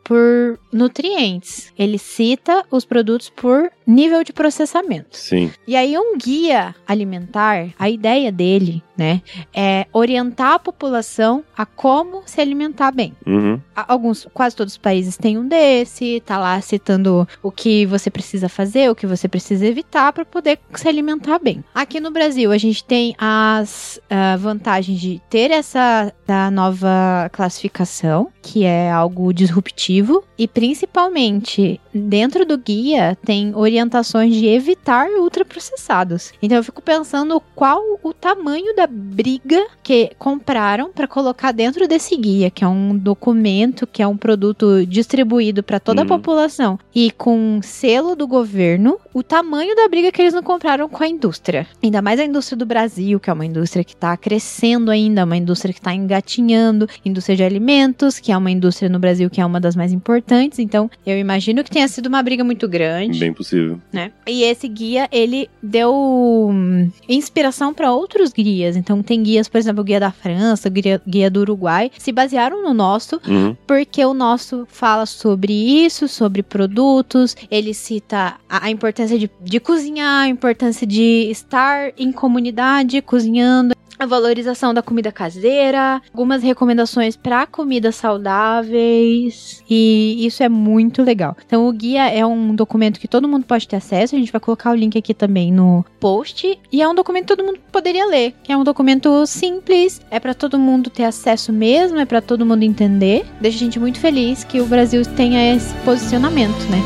por nutrientes. Ele cita os produtos por nível de processamento. Sim. E aí um guia alimentar, a ideia dele, né, é orientar a população a como se alimentar bem. Quase todos os países têm um desse, tá lá citando o que você precisa fazer, o que você precisa evitar para poder se alimentar bem. Aqui no Brasil, a gente tem as vantagens de ter essa nova classificação, que é algo disruptivo, e principalmente dentro do guia tem orientações de evitar ultraprocessados. Então eu fico pensando qual o tamanho da briga que compraram para colocar dentro desse guia, que é um documento, que é um produto distribuído para toda a população e com selo do governo, o tamanho da briga que eles não compraram com a indústria. Ainda mais a indústria do Brasil, que é uma indústria que está crescendo ainda, uma indústria que está engatinhando, indústria de alimentos, que é uma indústria no Brasil que é uma das mais importantes. Então, eu imagino que tenha sido uma briga muito grande. Bem possível. Né? E esse guia, ele deu inspiração para outros guias. Então, tem guias, por exemplo, o guia da França, o guia do Uruguai, se basearam no nosso, porque o nosso fala sobre isso, sobre produtos, ele cita a importância de cozinhar, a importância de estar em comunidade cozinhando, a valorização da comida caseira, algumas recomendações para comidas saudáveis, e isso é muito legal. Então o guia é um documento que todo mundo pode ter acesso, a gente vai colocar o link aqui também no post, e é um documento que todo mundo poderia ler, que é um documento simples, é para todo mundo ter acesso mesmo, é para todo mundo entender. Deixa a gente muito feliz que o Brasil tenha esse posicionamento, né?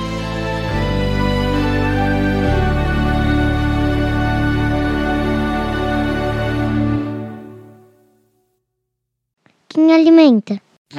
Quem alimenta?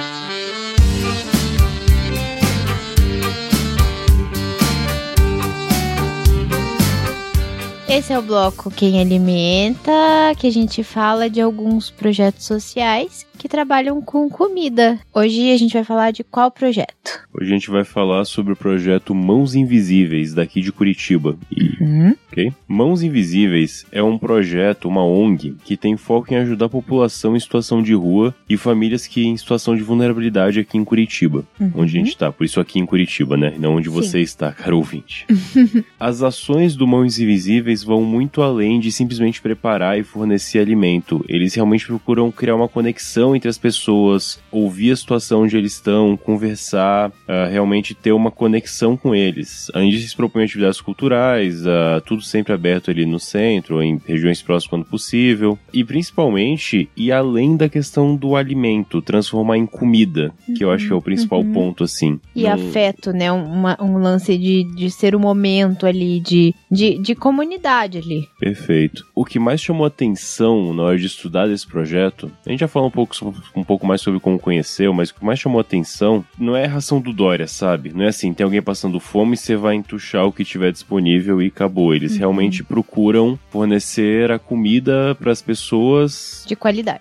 Esse é o bloco Quem Alimenta, que a gente fala de alguns projetos sociais que trabalham com comida. Hoje a gente vai falar de qual projeto? Hoje a gente vai falar sobre o projeto Mãos Invisíveis, daqui de Curitiba. Okay? Mãos Invisíveis é um projeto, uma ONG, que tem foco em ajudar a população em situação de rua e famílias que em situação de vulnerabilidade aqui em Curitiba, onde a gente tá. Por isso aqui em Curitiba, né? Não onde você está, caro ouvinte. As ações do Mãos Invisíveis vão muito além de simplesmente preparar e fornecer alimento. Eles realmente procuram criar uma conexão entre as pessoas, ouvir a situação onde eles estão, conversar, realmente ter uma conexão com eles. Além disso, eles propõem atividades culturais, tudo sempre aberto ali no centro, em regiões próximas quando possível, e principalmente ir além da questão do alimento, transformar em comida, que eu acho que é o principal ponto, assim. E afeto, né? Um lance de ser um momento ali, de comunidade ali. Perfeito. O que mais chamou atenção na hora de estudar desse projeto, a gente já falou um pouco mais sobre como conheceu, mas o que mais chamou atenção não é a ração do Dória, sabe? Não é assim, tem alguém passando fome e você vai entuchar o que tiver disponível e acabou. Eles realmente procuram fornecer a comida para as pessoas de qualidade.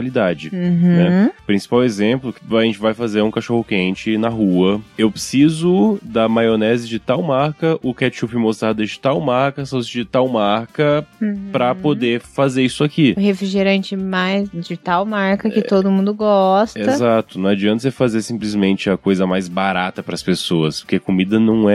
Né? O principal exemplo, a gente vai fazer um cachorro-quente na rua. Eu preciso da maionese de tal marca, o ketchup e mostarda de tal marca, salsicha de tal marca, para poder fazer isso aqui. O refrigerante mais de tal marca que todo mundo gosta. Exato. Não adianta você fazer simplesmente a coisa mais barata para as pessoas, porque comida não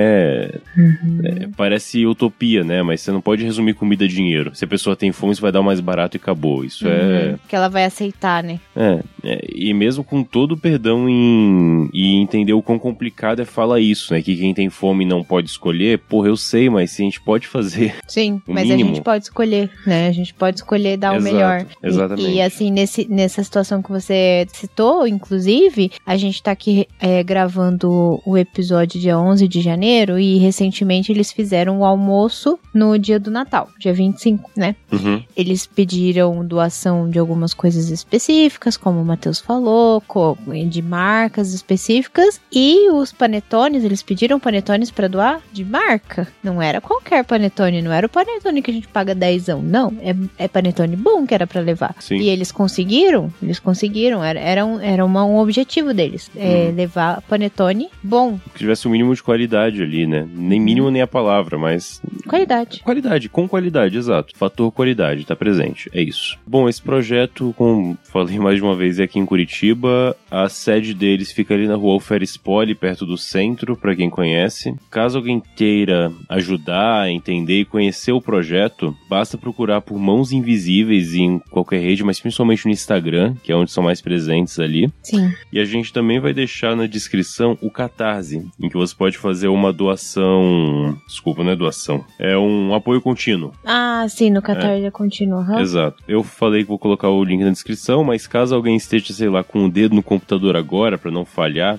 parece utopia, né? Mas você não pode resumir comida a dinheiro. Se a pessoa tem fome, você vai dar o mais barato e acabou. Isso que ela vai aceitar, né? E mesmo com todo o perdão e entender o quão complicado é falar isso, né? Que quem tem fome não pode escolher. Porra, eu sei, mas se a gente pode fazer. Sim, mas mínimo, a gente pode escolher, né? A gente pode escolher dar o melhor. Exatamente. E assim, nessa situação que você citou, inclusive, a gente tá aqui gravando o episódio dia 11 de janeiro e recentemente eles fizeram o almoço no dia do Natal, dia 25, né? Eles pediram doação de algumas coisas específicas, como o Matheus falou, de marcas específicas, e os panetones, eles pediram panetones pra doar de marca. Não era qualquer panetone, não era o panetone que a gente paga 10ão, não. É panetone bom que era pra levar. Sim. E eles conseguiram, era um objetivo deles, levar panetone bom. Que tivesse o mínimo de qualidade ali, né? Nem mínimo nem a palavra, mas... Qualidade, com qualidade, exato. Fator qualidade, tá presente, é isso. Bom, esse projeto, como falei mais de uma vez, fazer aqui em Curitiba. A sede deles fica ali na rua Alferes Poli, perto do centro, pra quem conhece. Caso alguém queira ajudar, entender e conhecer o projeto, basta procurar por Mãos Invisíveis em qualquer rede, mas principalmente no Instagram, que é onde são mais presentes ali. Sim. E a gente também vai deixar na descrição o Catarse, em que você pode fazer uma doação... Desculpa, não é doação. É um apoio contínuo. Ah, sim, no Catarse é contínuo. Uhum. Exato. Eu falei que vou colocar o link na descrição, mas caso alguém esteja, sei lá, com o dedo no computador agora, pra não falhar,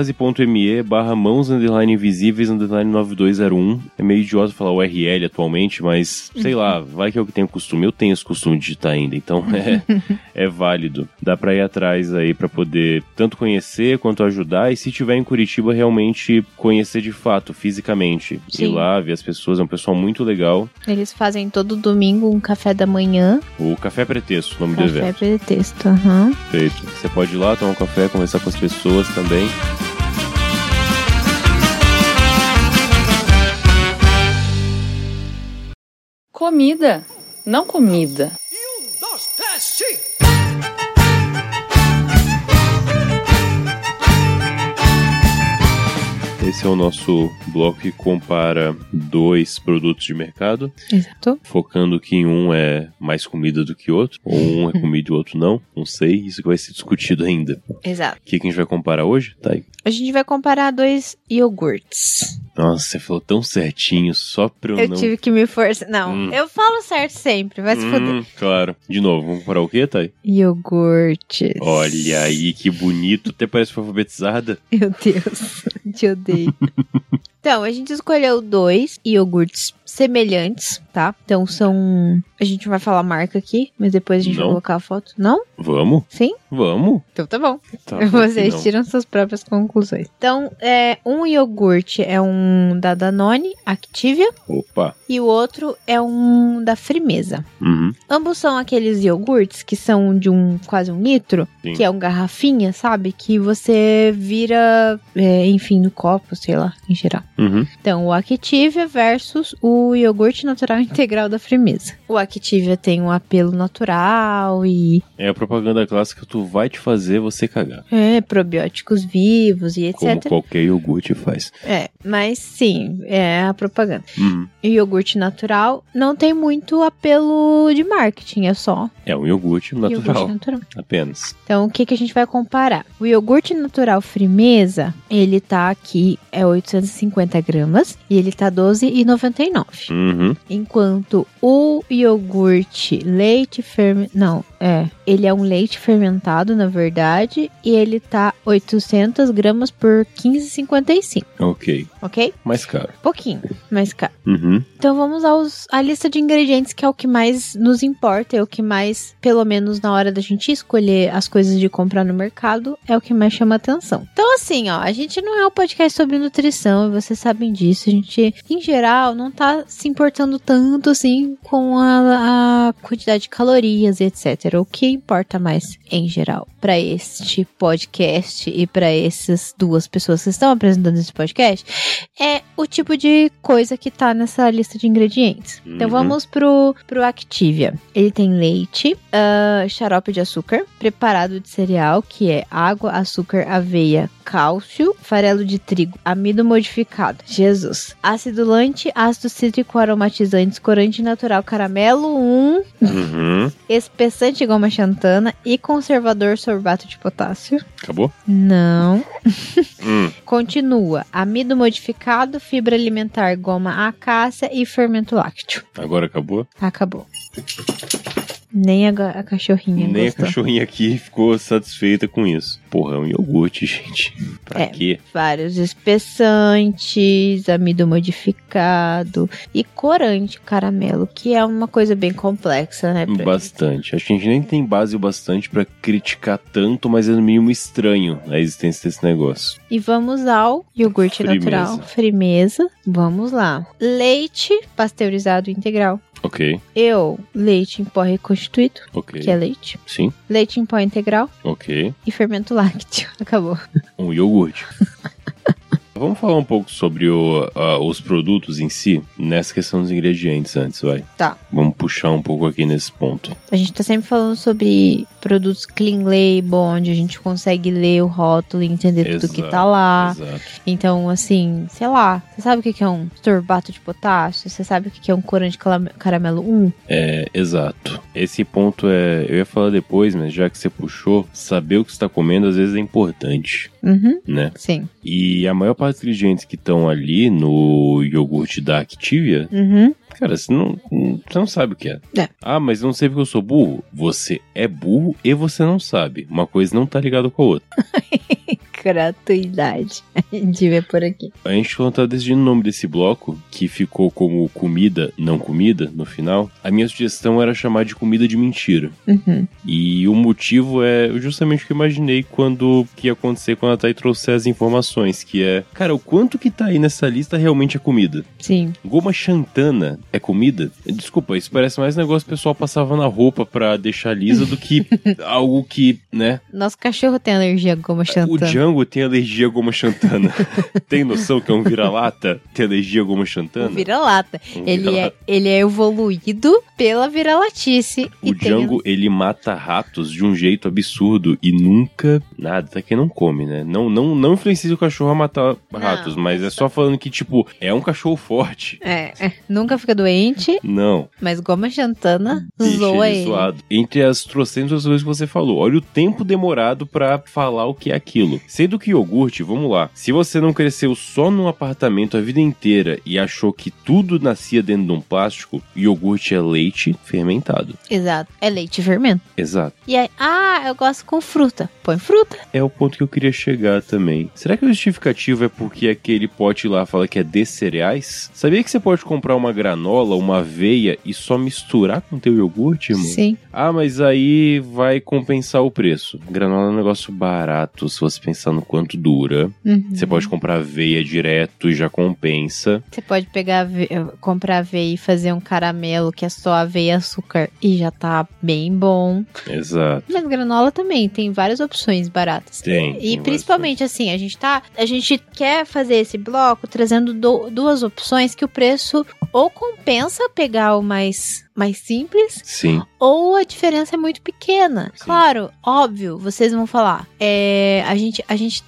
catarse.me/mãos_invisíveis_9201. É meio idiota falar URL atualmente, mas, sei lá, vai que eu tenho costume. Eu tenho esse costume de digitar ainda, então é válido. Dá pra ir atrás aí pra poder tanto conhecer quanto ajudar, e se tiver em Curitiba, realmente conhecer de fato, fisicamente. Sim. Ir lá, ver as pessoas, é um pessoal muito legal. Eles fazem todo domingo um café da manhã. O Café Pretexto, o nome do evento. Café Pretexto, aham. Perfeito. Você pode ir lá, tomar um café, conversar com as pessoas também. Comida, não comida. 1, 2, 3, sim! Esse é o nosso bloco que compara 2 produtos de mercado. Exato. Focando que um é mais comida do que outro. Ou um é comida e o outro não. Não sei. Isso que vai ser discutido ainda. Exato. O que a gente vai comparar hoje? Tá aí. A gente vai comparar 2 iogurtes. Nossa, você falou tão certinho, só pra eu não... Eu tive que me forçar. Não, eu falo certo sempre, vai se foder. Claro. De novo, vamos comparar o quê, Thay? Iogurtes. Olha aí, que bonito. Até parece que foi alfabetizada. Meu Deus, te odeio. Então, a gente escolheu 2 iogurtes semelhantes, tá? Então são... A gente vai falar a marca aqui, mas depois a gente vai colocar a foto. Não? Vamos? Sim? Vamos. Então tá bom. Tá, vocês tiram suas próprias conclusões. Então, um iogurte é um da Danone, Activia. Opa. E o outro é um da Frimeza. Uhum. Ambos são aqueles iogurtes que são de quase 1 litro, Sim. que é um garrafinha, sabe? Que você vira, enfim, no copo, sei lá, em geral. Uhum. Então, o Activia versus o iogurte natural integral da Frimeza. O Activia tem um apelo natural e... É a propaganda clássica, tu vai te fazer você cagar. Probióticos vivos e etc. Como qualquer iogurte faz. Mas sim, é a propaganda. Uhum. O iogurte natural não tem muito apelo de marketing, é só... É um iogurte natural. Iogurte natural. Apenas. Então, o que a gente vai comparar? O iogurte natural Frimeza, ele tá aqui, 850 gramas, e ele tá R$12,99. Uhum. Enquanto o iogurte leite fermentado... ele é um leite fermentado, na verdade, e ele tá 800 gramas por R$15,55. Ok? Mais caro. Pouquinho mais caro. Uhum. Então vamos à lista de ingredientes, que é o que mais nos importa, é o que mais, pelo menos na hora da gente escolher as coisas de comprar no mercado, é o que mais chama atenção. Então assim, ó, a gente não é um podcast sobre nutrição, e vocês sabem disso. A gente, em geral, não tá se importando tanto assim com a quantidade de calorias e etc. O que importa mais, em geral, para este podcast e para essas 2 pessoas que estão apresentando esse podcast, é o tipo de coisa que tá nessa lista de ingredientes. Então vamos pro Activia. Ele tem leite, xarope de açúcar, preparado de cereal, que é água, açúcar, aveia, cálcio, farelo de trigo, amido modificado, Jesus, acidulante, ácido cítrico, aromatizantes, corante natural, caramelo, espessante goma xantana e conservador sorbato de potássio. Acabou? Não. Continua, amido modificado, fibra alimentar, goma acácia e fermento lácteo. Agora acabou? Acabou. Nem a cachorrinha Nem gostou. a cachorrinha aqui ficou satisfeita com isso. Porra, é um iogurte, gente. Pra quê? Vários espessantes, amido modificado e corante caramelo, que é uma coisa bem complexa, né? Bastante. Acho que a gente nem tem base o bastante pra criticar tanto, mas é no mínimo estranho a existência desse negócio. E vamos ao iogurte natural, Frimeza. Vamos lá. Leite pasteurizado integral. Ok. Leite em pó reconstituído, que é leite. Sim. Leite em pó integral. Ok. E fermento lácteo. Acabou. Um iogurte. Vamos falar um pouco sobre os produtos em si, nessa questão dos ingredientes antes, vai. Tá. Vamos puxar um pouco aqui nesse ponto. A gente tá sempre falando sobre produtos clean label, onde a gente consegue ler o rótulo e entender tudo que tá lá. Exato. Então, assim, sei lá, você sabe o que é um sorbato de potássio? Você sabe o que é um corante caramelo 1? Exato. Esse ponto eu ia falar depois, mas já que você puxou, saber o que você tá comendo às vezes é importante. Uhum. Né? Sim. E a maior parte dos ingredientes que estão ali no iogurte da Activia, cara, você não sabe o que é. Ah, mas não sei porque eu sou burro. Você é burro e você não sabe. Uma coisa não tá ligada com a outra. Gratuidade. A gente vê por aqui. A gente não tá decidindo o nome desse bloco, que ficou como comida, não comida, no final. A minha sugestão era chamar de comida de mentira. E o motivo é justamente o que eu imaginei que ia acontecer quando a Thay trouxe as informações, que é, cara, o quanto que tá aí nessa lista realmente é comida? Sim. Goma xantana é comida? Desculpa, isso parece mais negócio que o pessoal passava na roupa pra deixar lisa do que algo que, né? Nosso cachorro tem alergia a goma xantana. O Django tem alergia a goma xantana. Tem noção que é um vira-lata ter alergia a goma xantana? Um vira-lata. Ele é evoluído pela vira-latice. O Django, ele mata ratos de um jeito absurdo e nunca... Nada, tá que não come, né? Não influencia o cachorro a matar ratos, mas é só falando que, tipo, é um cachorro forte. Nunca fica doente. Não. Mas goma xantana deixa zoa ele zoado. Entre as trocentas coisas que você falou, olha o tempo demorado pra falar o que é aquilo. Sendo que iogurte, vamos lá, se você não cresceu só num apartamento a vida inteira e achou que tudo nascia dentro de um plástico, iogurte é leite fermentado. Exato. É leite e fermento. Exato. E aí, eu gosto com fruta. Põe fruta. É o ponto que eu queria chegar também. Será que o justificativo é porque aquele pote lá fala que é de cereais? Sabia que você pode comprar uma granola, uma aveia e só misturar com teu iogurte, irmão? Sim. Mas aí vai compensar o preço. Granola é um negócio barato, se você pensar no quanto dura. Você pode comprar aveia direto e já compensa. Você pode comprar aveia e fazer um caramelo que é só aveia e açúcar e já tá bem bom. Exato. Mas granola também tem várias opções baratas. Tem principalmente assim, a gente quer fazer esse bloco trazendo duas opções que o preço ou compensa pegar o mais simples. Sim. Ou a diferença é muito pequena. Sim. Claro, óbvio, vocês vão falar. A gente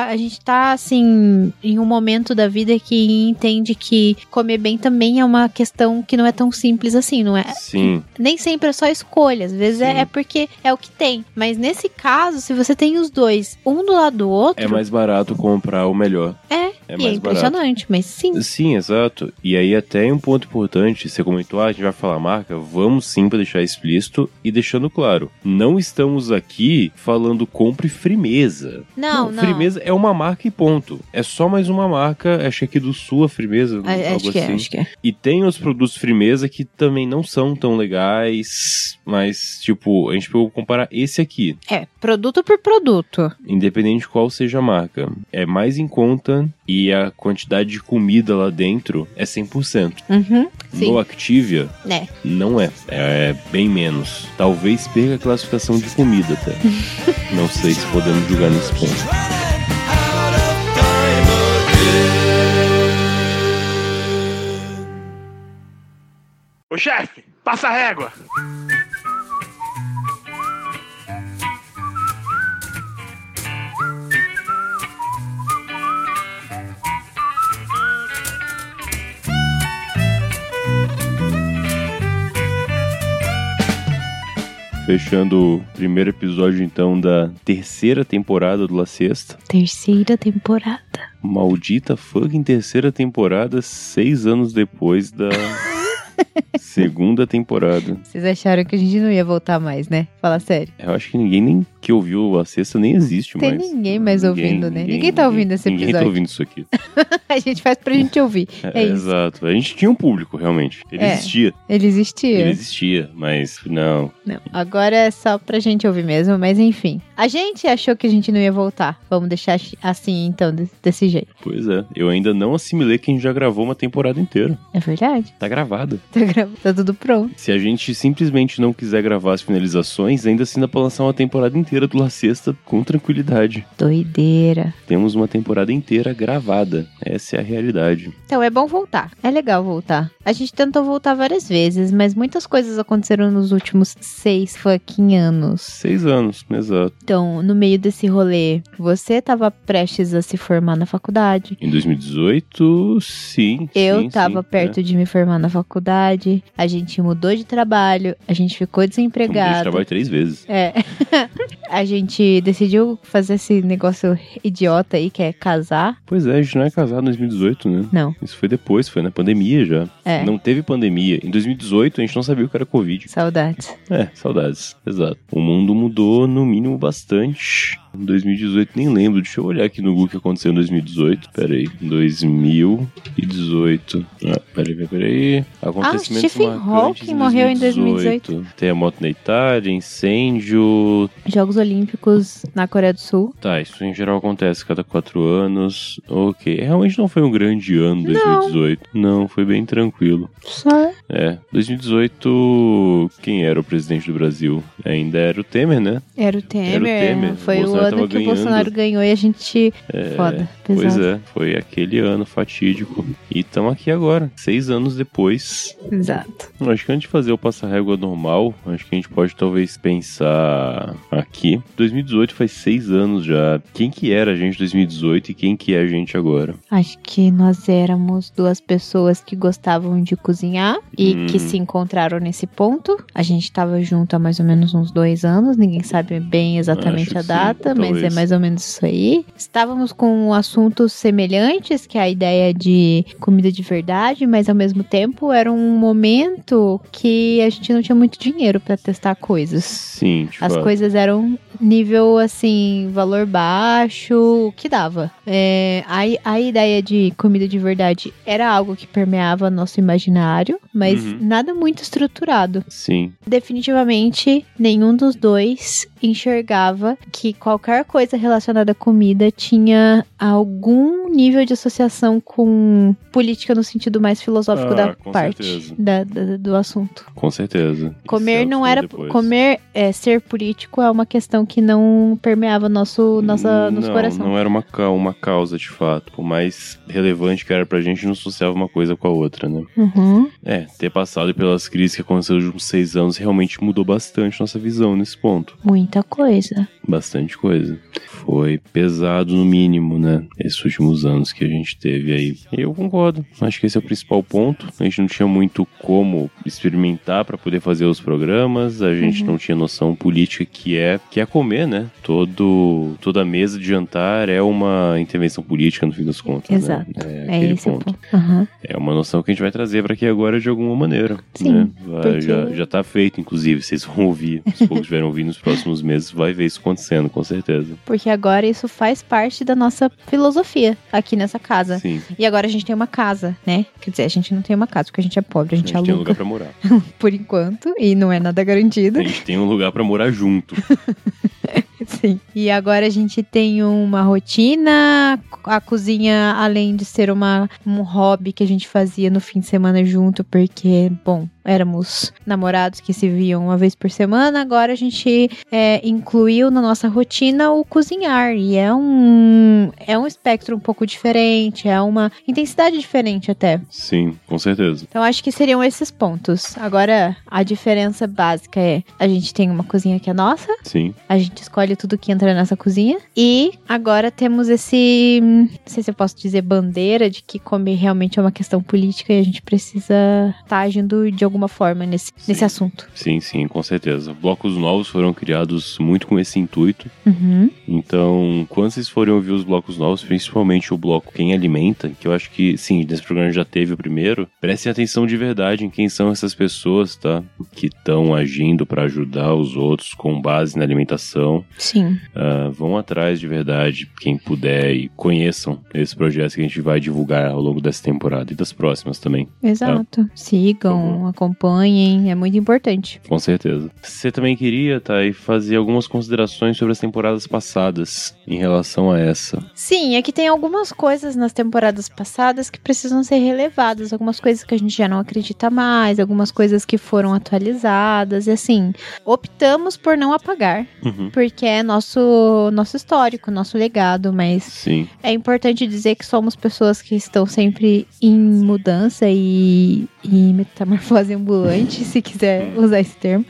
tá assim em um momento da vida que entende que comer bem também é uma questão que não é tão simples assim, não é? Sim. Nem sempre é só escolha, às vezes é porque é o que tem. Mas nesse caso, se você tem os dois, um do lado do outro, é mais barato comprar o melhor. É mais impressionante, mas sim. Sim, exato. E aí até um ponto importante, você comentou, a gente vai falar marca, vamos sim pra deixar explícito e deixando claro, não estamos aqui falando compre Frimeza. Não. Frimeza é uma marca e ponto. É só mais uma marca, acho que aqui do Sul a Frimeza, acho que é. E tem os produtos Frimeza que também não são tão legais, mas tipo, a gente pode comparar esse aqui. Produto por produto. Independente de qual seja a marca. É mais em conta e a quantidade de comida lá dentro é 100%. Sim. No Activia, não é. É bem menos. Talvez perca a classificação de comida até. Não sei se podemos julgar nesse ponto. Ô chefe, passa a régua! Fechando o primeiro episódio, então, da terceira temporada do La Sexta. Terceira temporada. Maldita fucking terceira temporada, 6 anos depois da segunda temporada. Vocês acharam que a gente não ia voltar mais, né? Fala sério. Eu acho que ninguém nem que ouviu a sexta nem existe mais. Tem ninguém mais ouvindo, né? Ninguém tá ouvindo esse episódio. Ninguém tá ouvindo isso aqui. A gente faz pra gente ouvir. É isso. Exato. A gente tinha um público, realmente. Ele existia. Ele existia, mas não. Agora é só pra gente ouvir mesmo, mas enfim. A gente achou que a gente não ia voltar. Vamos deixar assim, então, desse jeito. Pois é. Eu ainda não assimilei que a gente já gravou uma temporada inteira. É verdade. Tá gravado. Tá tudo pronto. Se a gente simplesmente não quiser gravar as finalizações, ainda assim dá pra lançar uma temporada inteira. inteira do La Sexta com tranquilidade. Doideira. Temos uma temporada inteira gravada. Essa é a realidade. Então é bom voltar. É legal voltar. A gente tentou voltar várias vezes, mas muitas coisas aconteceram nos últimos 6 fucking anos. 6 anos, exato. Então, no meio desse rolê, você tava prestes a se formar na faculdade. Em 2018, sim. Eu tava perto de me formar na faculdade. A gente mudou de trabalho. A gente ficou desempregado. Mudei de trabalho 3 vezes. É. A gente decidiu fazer esse negócio idiota aí, que é casar. Pois é, a gente não é casado em 2018, né? Não. Isso foi depois, foi na pandemia já. É. Não teve pandemia. Em 2018, a gente não sabia o que era Covid. Saudades. Saudades. Exato. O mundo mudou, no mínimo, bastante. Em 2018, nem lembro. Deixa eu olhar aqui no Google o que aconteceu em 2018. Peraí. 2018. Peraí. Acontecimentos Stephen Hawking morreu em 2018. Terremoto na Itália, incêndio. Jogos Olímpicos na Coreia do Sul. Tá, isso em geral acontece cada 4 anos. Ok. Realmente não foi um grande ano 2018. Não, foi bem tranquilo. Só. 2018, quem era o presidente do Brasil? Ainda era o Temer, né? Era o Temer. Foi o ano que o Bolsonaro ganhou e a gente... Foda, pesado. Pois é, foi aquele ano fatídico. E estamos aqui agora, 6 anos depois. Exato. Acho que antes de fazer o passa-régua normal, acho que a gente pode talvez pensar aqui. 2018 faz 6 anos já. Quem que era a gente em 2018 e quem que é a gente agora? Acho que nós éramos 2 pessoas que gostavam de cozinhar e que se encontraram nesse ponto. A gente tava junto há mais ou menos uns 2 anos, ninguém sabe bem exatamente a data, mas é mais ou menos isso aí. Estávamos com assuntos semelhantes, que é a ideia de comida de verdade, mas ao mesmo tempo era um momento que a gente não tinha muito dinheiro pra testar coisas. Sim, de As fato. coisas eram nível, assim, valor baixo, o que dava. A ideia de comida de verdade era algo que permeava nosso imaginário, mas nada muito estruturado. Sim. Definitivamente, nenhum dos dois enxergava que qualquer coisa relacionada à comida tinha algum nível de associação com política no sentido mais filosófico da parte do assunto. Com certeza. Comer não era... Comer, ser político é uma questão que não permeava nosso coração. Não era uma causa, de fato. Por mais relevante que era pra gente, não associava uma coisa com a outra, né? Ter passado pelas crises que aconteceram nos últimos 6 anos realmente mudou bastante nossa visão nesse ponto. Muita coisa. Bastante coisa. Foi pesado no mínimo, né? Esses últimos anos que a gente teve aí. E eu concordo. Acho que esse é o principal ponto. A gente não tinha muito como experimentar pra poder fazer os programas. A gente não tinha noção política que é comer, né? Toda mesa de jantar é uma intervenção política no fim das contas. Exato. Né? É esse ponto. É uma noção que a gente vai trazer pra aqui agora de alguma maneira. Sim. Né? Porque... Já tá feito, inclusive. Vocês vão ouvir. Se poucos tiverem ouvindo nos próximos meses, vai ver isso acontecendo, com certeza. Porque agora isso faz parte da nossa filosofia aqui nessa casa. Sim. E agora a gente tem uma casa, né? Quer dizer, a gente não tem uma casa porque a gente é pobre, a gente aluga. tem um lugar pra morar. Por enquanto, e não é nada garantido. A gente tem um lugar pra morar junto. Sim. E agora a gente tem uma rotina, a cozinha, além de ser um hobby que a gente fazia no fim de semana junto, porque, bom, éramos namorados que se viam uma vez por semana, agora a gente incluiu na nossa rotina o cozinhar, e é um espectro um pouco diferente, é uma intensidade diferente até. Sim, com certeza. Então acho que seriam esses pontos. Agora, a diferença básica é, a gente tem uma cozinha que é nossa, sim, a gente escolhe tudo que entra nessa cozinha, e agora temos não sei se eu posso dizer bandeira, de que comer realmente é uma questão política e a gente precisa estar agindo de alguma forma nesse assunto. Sim, com certeza. Blocos novos foram criados muito com esse intuito. Então, quando vocês forem ouvir os blocos novos, principalmente o bloco Quem Alimenta, que eu acho que, sim, nesse programa já teve o primeiro, prestem atenção de verdade em quem são essas pessoas, tá? Que estão agindo para ajudar os outros com base na alimentação. Sim. Vão atrás de verdade, quem puder, e conheçam esse projeto que a gente vai divulgar ao longo dessa temporada e das próximas também. Exato. Tá? Sigam, acompanhem, é muito importante. Com certeza. Você também queria, Thay, fazer algumas considerações sobre as temporadas passadas em relação a essa. Sim, é que tem algumas coisas nas temporadas passadas que precisam ser relevadas, algumas coisas que a gente já não acredita mais, algumas coisas que foram atualizadas, e assim, optamos por não apagar, porque é nosso histórico, nosso legado, mas sim, é importante dizer que somos pessoas que estão sempre em mudança e metamorfose ambulante, se quiser usar esse termo.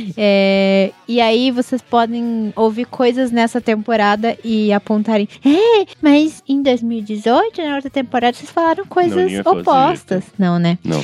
E aí vocês podem ouvir coisas nessa temporada e apontarem, mas em 2018, na outra temporada, vocês falaram coisas opostas. Não, né? Não.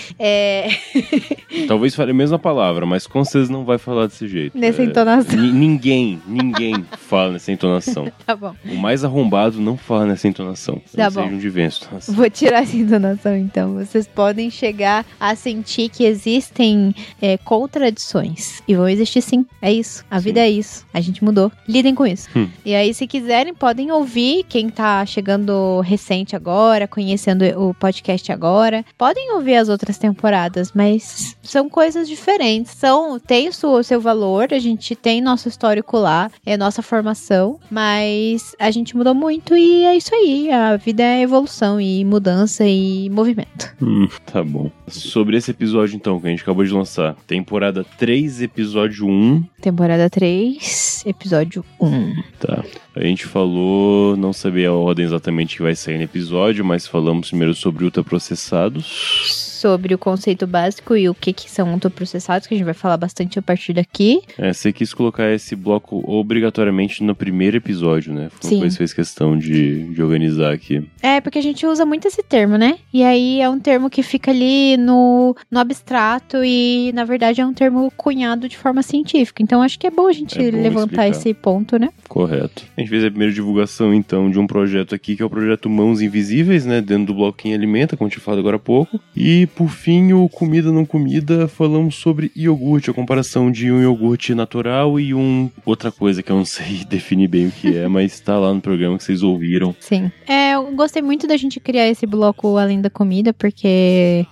Talvez fale a mesma palavra, mas com certeza não vai falar desse jeito. Nessa entonação. Ninguém fala nessa entonação. Tá bom. O mais arrombado não fala nessa entonação. Tá bom. Sejam de vento. Vou tirar essa entonação, então. Vocês podem chegar a sentir que existem contradições. E vão existir sim. É isso. A vida é isso. A gente mudou. Lidem com isso. E aí, se quiserem, podem ouvir. Quem tá chegando recente agora, conhecendo o podcast agora, podem ouvir as outras temporadas, mas são coisas diferentes. Tem o seu valor, a gente tem nosso histórico lá, é nossa formação, mas a gente mudou muito e é isso aí. A vida é evolução e mudança e movimento. Tá bom. Sobre esse episódio, então, que a gente acabou de lançar, temporada 3, episódio 1. Temporada 3, episódio 1. Tá. A gente falou, não sabia a ordem exatamente que vai sair no episódio, mas falamos primeiro sobre ultraprocessados. Sobre o conceito básico e o que são ultraprocessados, que a gente vai falar bastante a partir daqui. Você quis colocar esse bloco obrigatoriamente no primeiro episódio, né? Foi uma coisa que fez questão de organizar aqui. Porque a gente usa muito esse termo, né? E aí é um termo que fica ali no abstrato e, na verdade, é um termo cunhado de forma científica. Então, acho que é bom a gente levantar esse ponto, né? Correto. A gente fez a primeira divulgação, então, de um projeto aqui, que é o projeto Mãos Invisíveis, né? Dentro do bloquinho Alimenta, como eu tinha falado agora há pouco. E, por fim, o Comida Não Comida, falamos sobre iogurte, a comparação de um iogurte natural e outra coisa que eu não sei definir bem o que é, mas tá lá no programa que vocês ouviram. Sim. Eu gostei muito da gente criar esse bloco Além da Comida, porque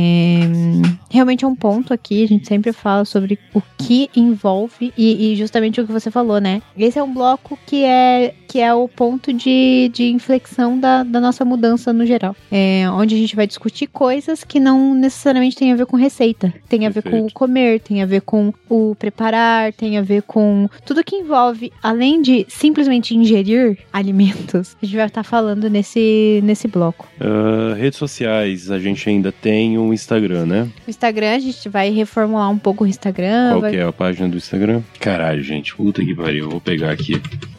realmente é um ponto aqui, a gente sempre fala sobre o que envolve e justamente o que você falou, né? Esse é um bloco que é o ponto de inflexão da nossa mudança no geral. Onde a gente vai discutir coisas que não necessariamente tem a ver com receita. Tem a ver com o comer, tem a ver com o preparar, tem a ver com tudo que envolve, além de simplesmente ingerir alimentos, a gente vai estar falando nesse bloco. Redes sociais, a gente ainda tem o Instagram, né? O Instagram, a gente vai reformular um pouco o Instagram. Qual que é a página do Instagram? Caralho, gente, puta que pariu, eu vou pegar aqui.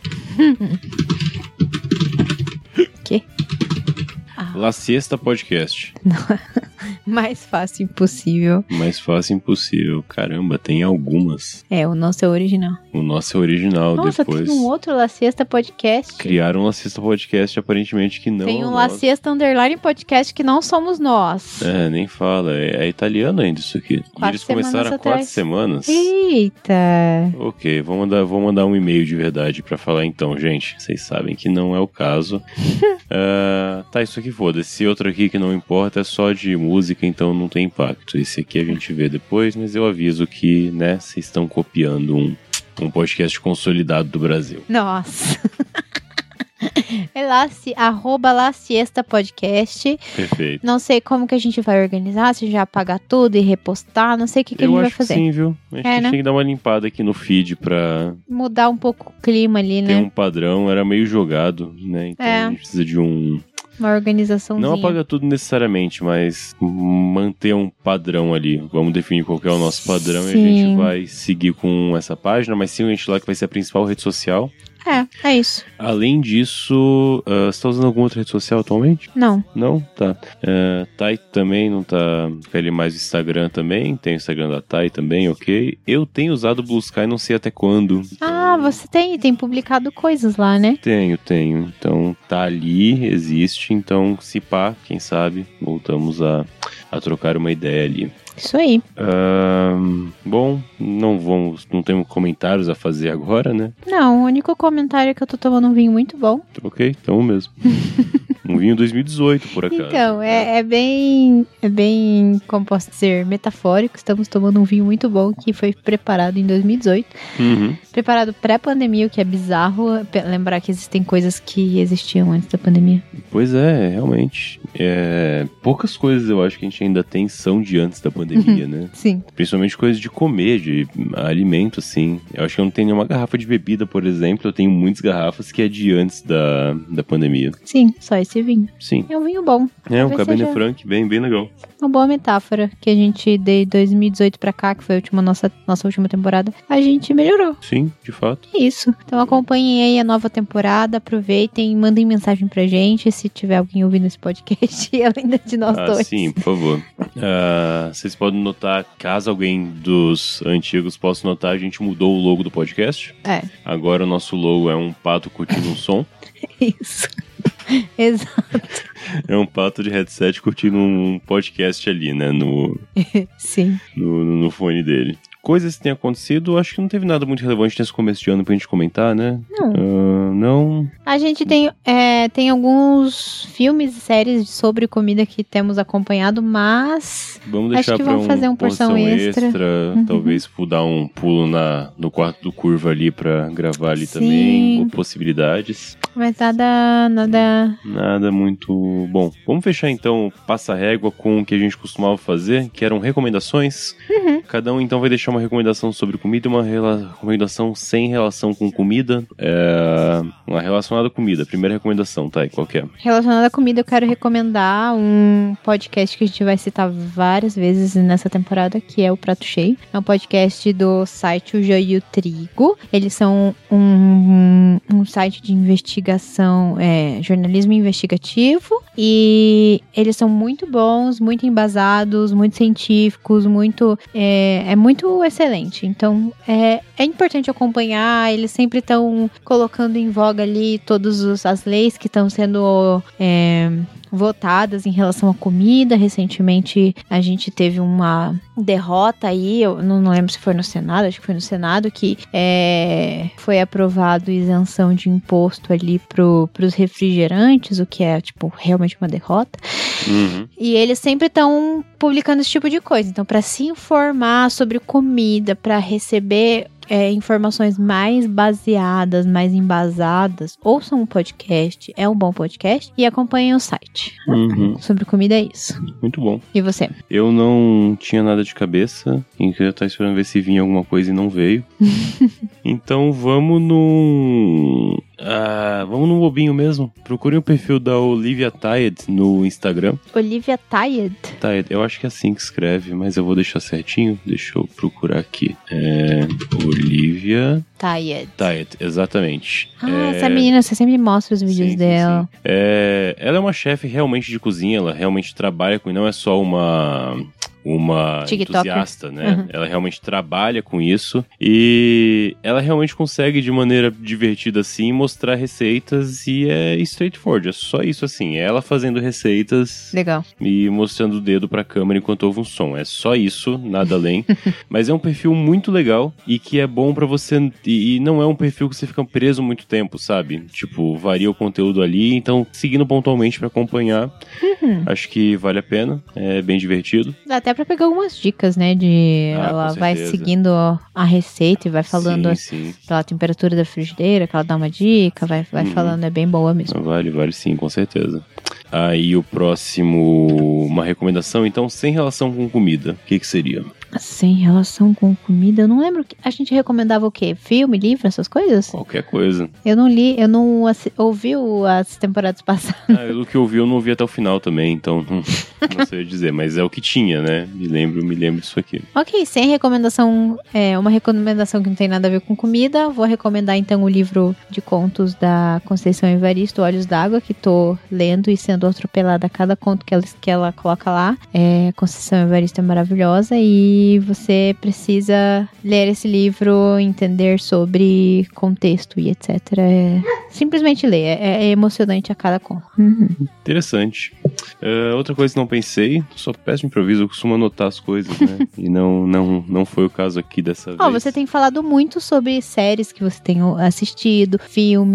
Que? La Siesta Podcast. Não. Mais fácil impossível. Mais fácil impossível. Caramba, tem algumas. O nosso é o original. O nosso é original. Nossa, depois tem um outro La Siesta Podcast. Criaram um La Siesta Podcast, aparentemente que não. Tem um La Siesta Underline Podcast que não somos nós. Nem fala. É italiano ainda isso aqui. E eles começaram há 4 semanas. Eita. Ok, vou mandar um e-mail de verdade pra falar então, gente. Vocês sabem que não é o caso. Tá, isso aqui foda. Esse outro aqui que não importa é só de música, então não tem impacto. Esse aqui a gente vê depois, mas eu aviso que, né, vocês estão copiando um podcast consolidado do Brasil. Nossa. @ La Siesta Podcast. Perfeito. Não sei como que a gente vai organizar, se a gente vai apagar tudo e repostar, não sei o que a gente vai fazer. Eu acho que sim, viu? A gente tem que dar uma limpada aqui no feed pra mudar um pouco o clima ali, né? Tem um padrão, era meio jogado, né? Então a gente precisa de uma organizaçãozinha. Não apaga tudo necessariamente, mas manter um padrão ali. Vamos definir qual que é o nosso padrão. Sim. E a gente vai seguir com essa página, mas sim a gente lá que vai ser a principal rede social. É isso. Além disso, você tá usando alguma outra rede social atualmente? Não. Não? Tá. Thay também não tá... Ele mais o Instagram também. Tem o Instagram da Thay também, ok. Eu tenho usado o Blue Sky, não sei até quando. Então... você tem publicado coisas lá, né? Tenho. Então, tá ali, existe. Então, se pá, quem sabe, voltamos a trocar uma ideia ali. Isso aí. Bom, não temos comentários a fazer agora, né? Não, o único comentário é que eu tô tomando um vinho muito bom. Ok, então mesmo. Um Um vinho 2018, por acaso. Então, é bem, como posso dizer, metafórico. Estamos tomando um vinho muito bom que foi preparado em 2018. Preparado pré-pandemia, o que é bizarro. Lembrar que existem coisas que existiam antes da pandemia. Pois é, realmente. Poucas coisas eu acho que a gente ainda tem são de antes da pandemia, né? Sim. Principalmente coisas de comer, de alimento, assim. Eu acho que eu não tenho nenhuma garrafa de bebida, por exemplo. Eu tenho muitas garrafas que é de antes da pandemia. Sim, só esse vinho. Sim. É um vinho bom. Um Cabernet Franc, bem legal. Uma boa metáfora que a gente, de 2018 pra cá, que foi a nossa última temporada, a gente melhorou. Sim, de fato. É isso. Então acompanhem aí a nova temporada, aproveitem, mandem mensagem pra gente, se tiver alguém ouvindo esse podcast, além de nós dois. Sim, por favor. Vocês podem notar, caso alguém dos antigos possa notar, a gente mudou o logo do podcast. Agora o nosso logo é um pato curtindo um som. Isso. Exato. É um pato de headset curtindo um podcast ali, né? Sim. No fone dele. Coisas que têm acontecido, acho que não teve nada muito relevante nesse começo de ano pra gente comentar, né? Não. A gente tem alguns filmes e séries sobre comida que temos acompanhado, mas vamos deixar acho que vamos fazer uma porção extra. Talvez dar um pulo no quarto do Curva ali pra gravar ali também, ou possibilidades. Mas nada muito bom. Vamos fechar então Passa Régua com o que a gente costumava fazer, que eram recomendações. Cada um então vai deixar uma recomendação sobre comida e uma recomendação sem relação com comida. Uma relacionada à comida. Primeira recomendação, tá? E qual que é? Relacionada à comida, eu quero recomendar um podcast que a gente vai citar várias vezes nessa temporada, que é o Prato Cheio. É um podcast do site O Joio e o Trigo. Eles são um site de investigação, jornalismo investigativo, e eles são muito bons, muito embasados, muito científicos, muito excelente. Então, é importante acompanhar. Eles sempre estão colocando em voga ali todas as leis que estão sendo votadas em relação à comida. Recentemente a gente teve uma derrota aí, eu não lembro se foi no Senado, acho que foi no Senado, que foi aprovado isenção de imposto ali pros refrigerantes, o que é realmente uma derrota. E eles sempre estão publicando esse tipo de coisa. Então, para se informar sobre comida, para receber informações mais baseadas, mais embasadas, ouçam um podcast, é um bom podcast, e acompanhem o site. Sobre comida é isso. Muito bom. E você? Eu não tinha nada de cabeça, eu tava esperando ver se vinha alguma coisa e não veio. Então vamos no bobinho mesmo. Procure o perfil da Olivia Tayed no Instagram. Olivia Tayed? Tayed, eu acho que é assim que escreve, mas eu vou deixar certinho. Deixa eu procurar aqui. Olivia Tayed, exatamente. Essa menina, você sempre mostra os vídeos dela. Sim. Ela é uma chefe realmente de cozinha, ela realmente trabalha com, não é só uma entusiasta, né? Ela realmente trabalha com isso e ela realmente consegue de maneira divertida assim mostrar receitas, e é straightforward, é só isso assim, é ela fazendo receitas. Legal. E mostrando o dedo pra câmera enquanto ouve um som, é só isso, nada além. Mas é um perfil muito legal e que é bom pra você, e não é um perfil que você fica preso muito tempo, sabe? Varia o conteúdo ali, então seguindo pontualmente pra acompanhar, acho que vale a pena, é bem divertido. Dá até pra pegar algumas dicas, né? Ela vai seguindo a receita e vai falando pela temperatura da frigideira, que ela dá uma dica, vai falando, é bem boa mesmo. Vale sim, com certeza. Aí o próximo, uma recomendação, então, sem relação com comida, o que seria? Sem relação com comida, eu não lembro, a gente recomendava o quê? Filme, livro, essas coisas? Qualquer coisa. Eu não li, eu não ouvi as temporadas passadas. Do que eu não vi até o final também, então não sei dizer, mas é o que tinha, né? Me lembro disso aqui. Ok, sem recomendação, uma recomendação que não tem nada a ver com comida, vou recomendar então o livro de contos da Conceição Evaristo, Olhos d'Água, que tô lendo e sendo atropelada a cada conto que ela coloca lá. Conceição Evaristo é maravilhosa e você precisa ler esse livro, entender sobre contexto e etc. Simplesmente ler, é emocionante a cada conto. Interessante. Outra coisa que não pensei, só peço improviso, eu costumo anotar as coisas, né? E não foi o caso aqui dessa vez. Você tem falado muito sobre séries que você tem assistido, filmes.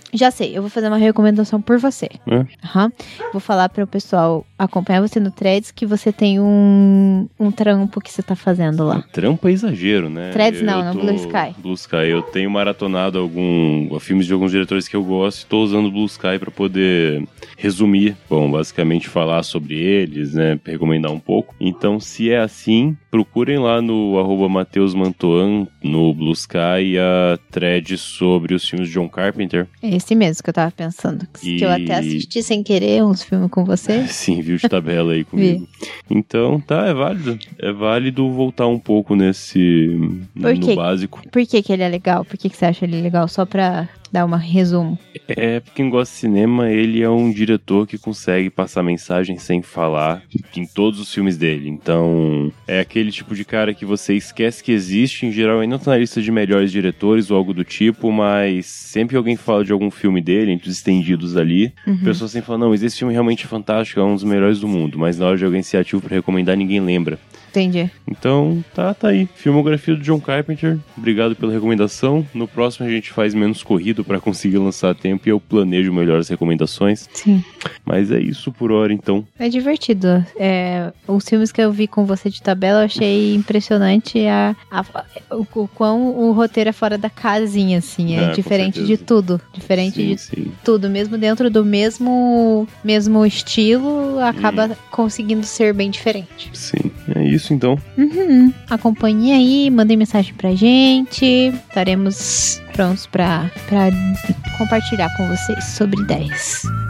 Já sei, eu vou fazer uma recomendação por você. Vou falar para o pessoal acompanhar você no Threads que você tem um trampo que você tá fazendo lá. Trampo é exagero, né? Threads não, Blue Sky. Blue Sky. Eu tenho maratonado filmes de alguns diretores que eu gosto e tô usando o Blue Sky para poder resumir. Bom, basicamente falar sobre eles, né? Recomendar um pouco. Então, se é assim, procurem lá no @MatheusMantoan no Blue Sky a thread sobre os filmes de John Carpenter. Esse mesmo que eu tava pensando. Que eu até assisti sem querer uns filmes com você. Sim, viu de tabela aí comigo. Então, tá, é válido. É válido voltar um pouco no básico. Por que ele é legal? Por que você acha ele legal? Só pra dar um resumo. Pra quem gosta de cinema, ele é um diretor que consegue passar mensagem sem falar em todos os filmes dele. Então, é aquele tipo de cara que você esquece que existe. Em geral, ele não tá na lista de melhores diretores ou algo do tipo, mas sempre que alguém fala de algum filme dele, entre os estendidos ali, pessoas sempre falam, não, esse filme realmente é fantástico, é um dos melhores do mundo. Mas na hora de alguém ser ativo pra recomendar, ninguém lembra. Entendi. Então, tá aí. Filmografia do John Carpenter. Obrigado pela recomendação. No próximo a gente faz menos corrido pra conseguir lançar a tempo e eu planejo melhor as recomendações. Sim. Mas é isso por hora, então. É divertido. Os filmes que eu vi com você de tabela, eu achei impressionante o quão o roteiro é fora da casinha, assim. É diferente de tudo. Diferente de tudo. Mesmo dentro do mesmo estilo, acaba conseguindo ser bem diferente. Sim, é isso então. Acompanhe aí, mandem mensagem pra gente. Estaremos prontos pra compartilhar com vocês sobre ideias.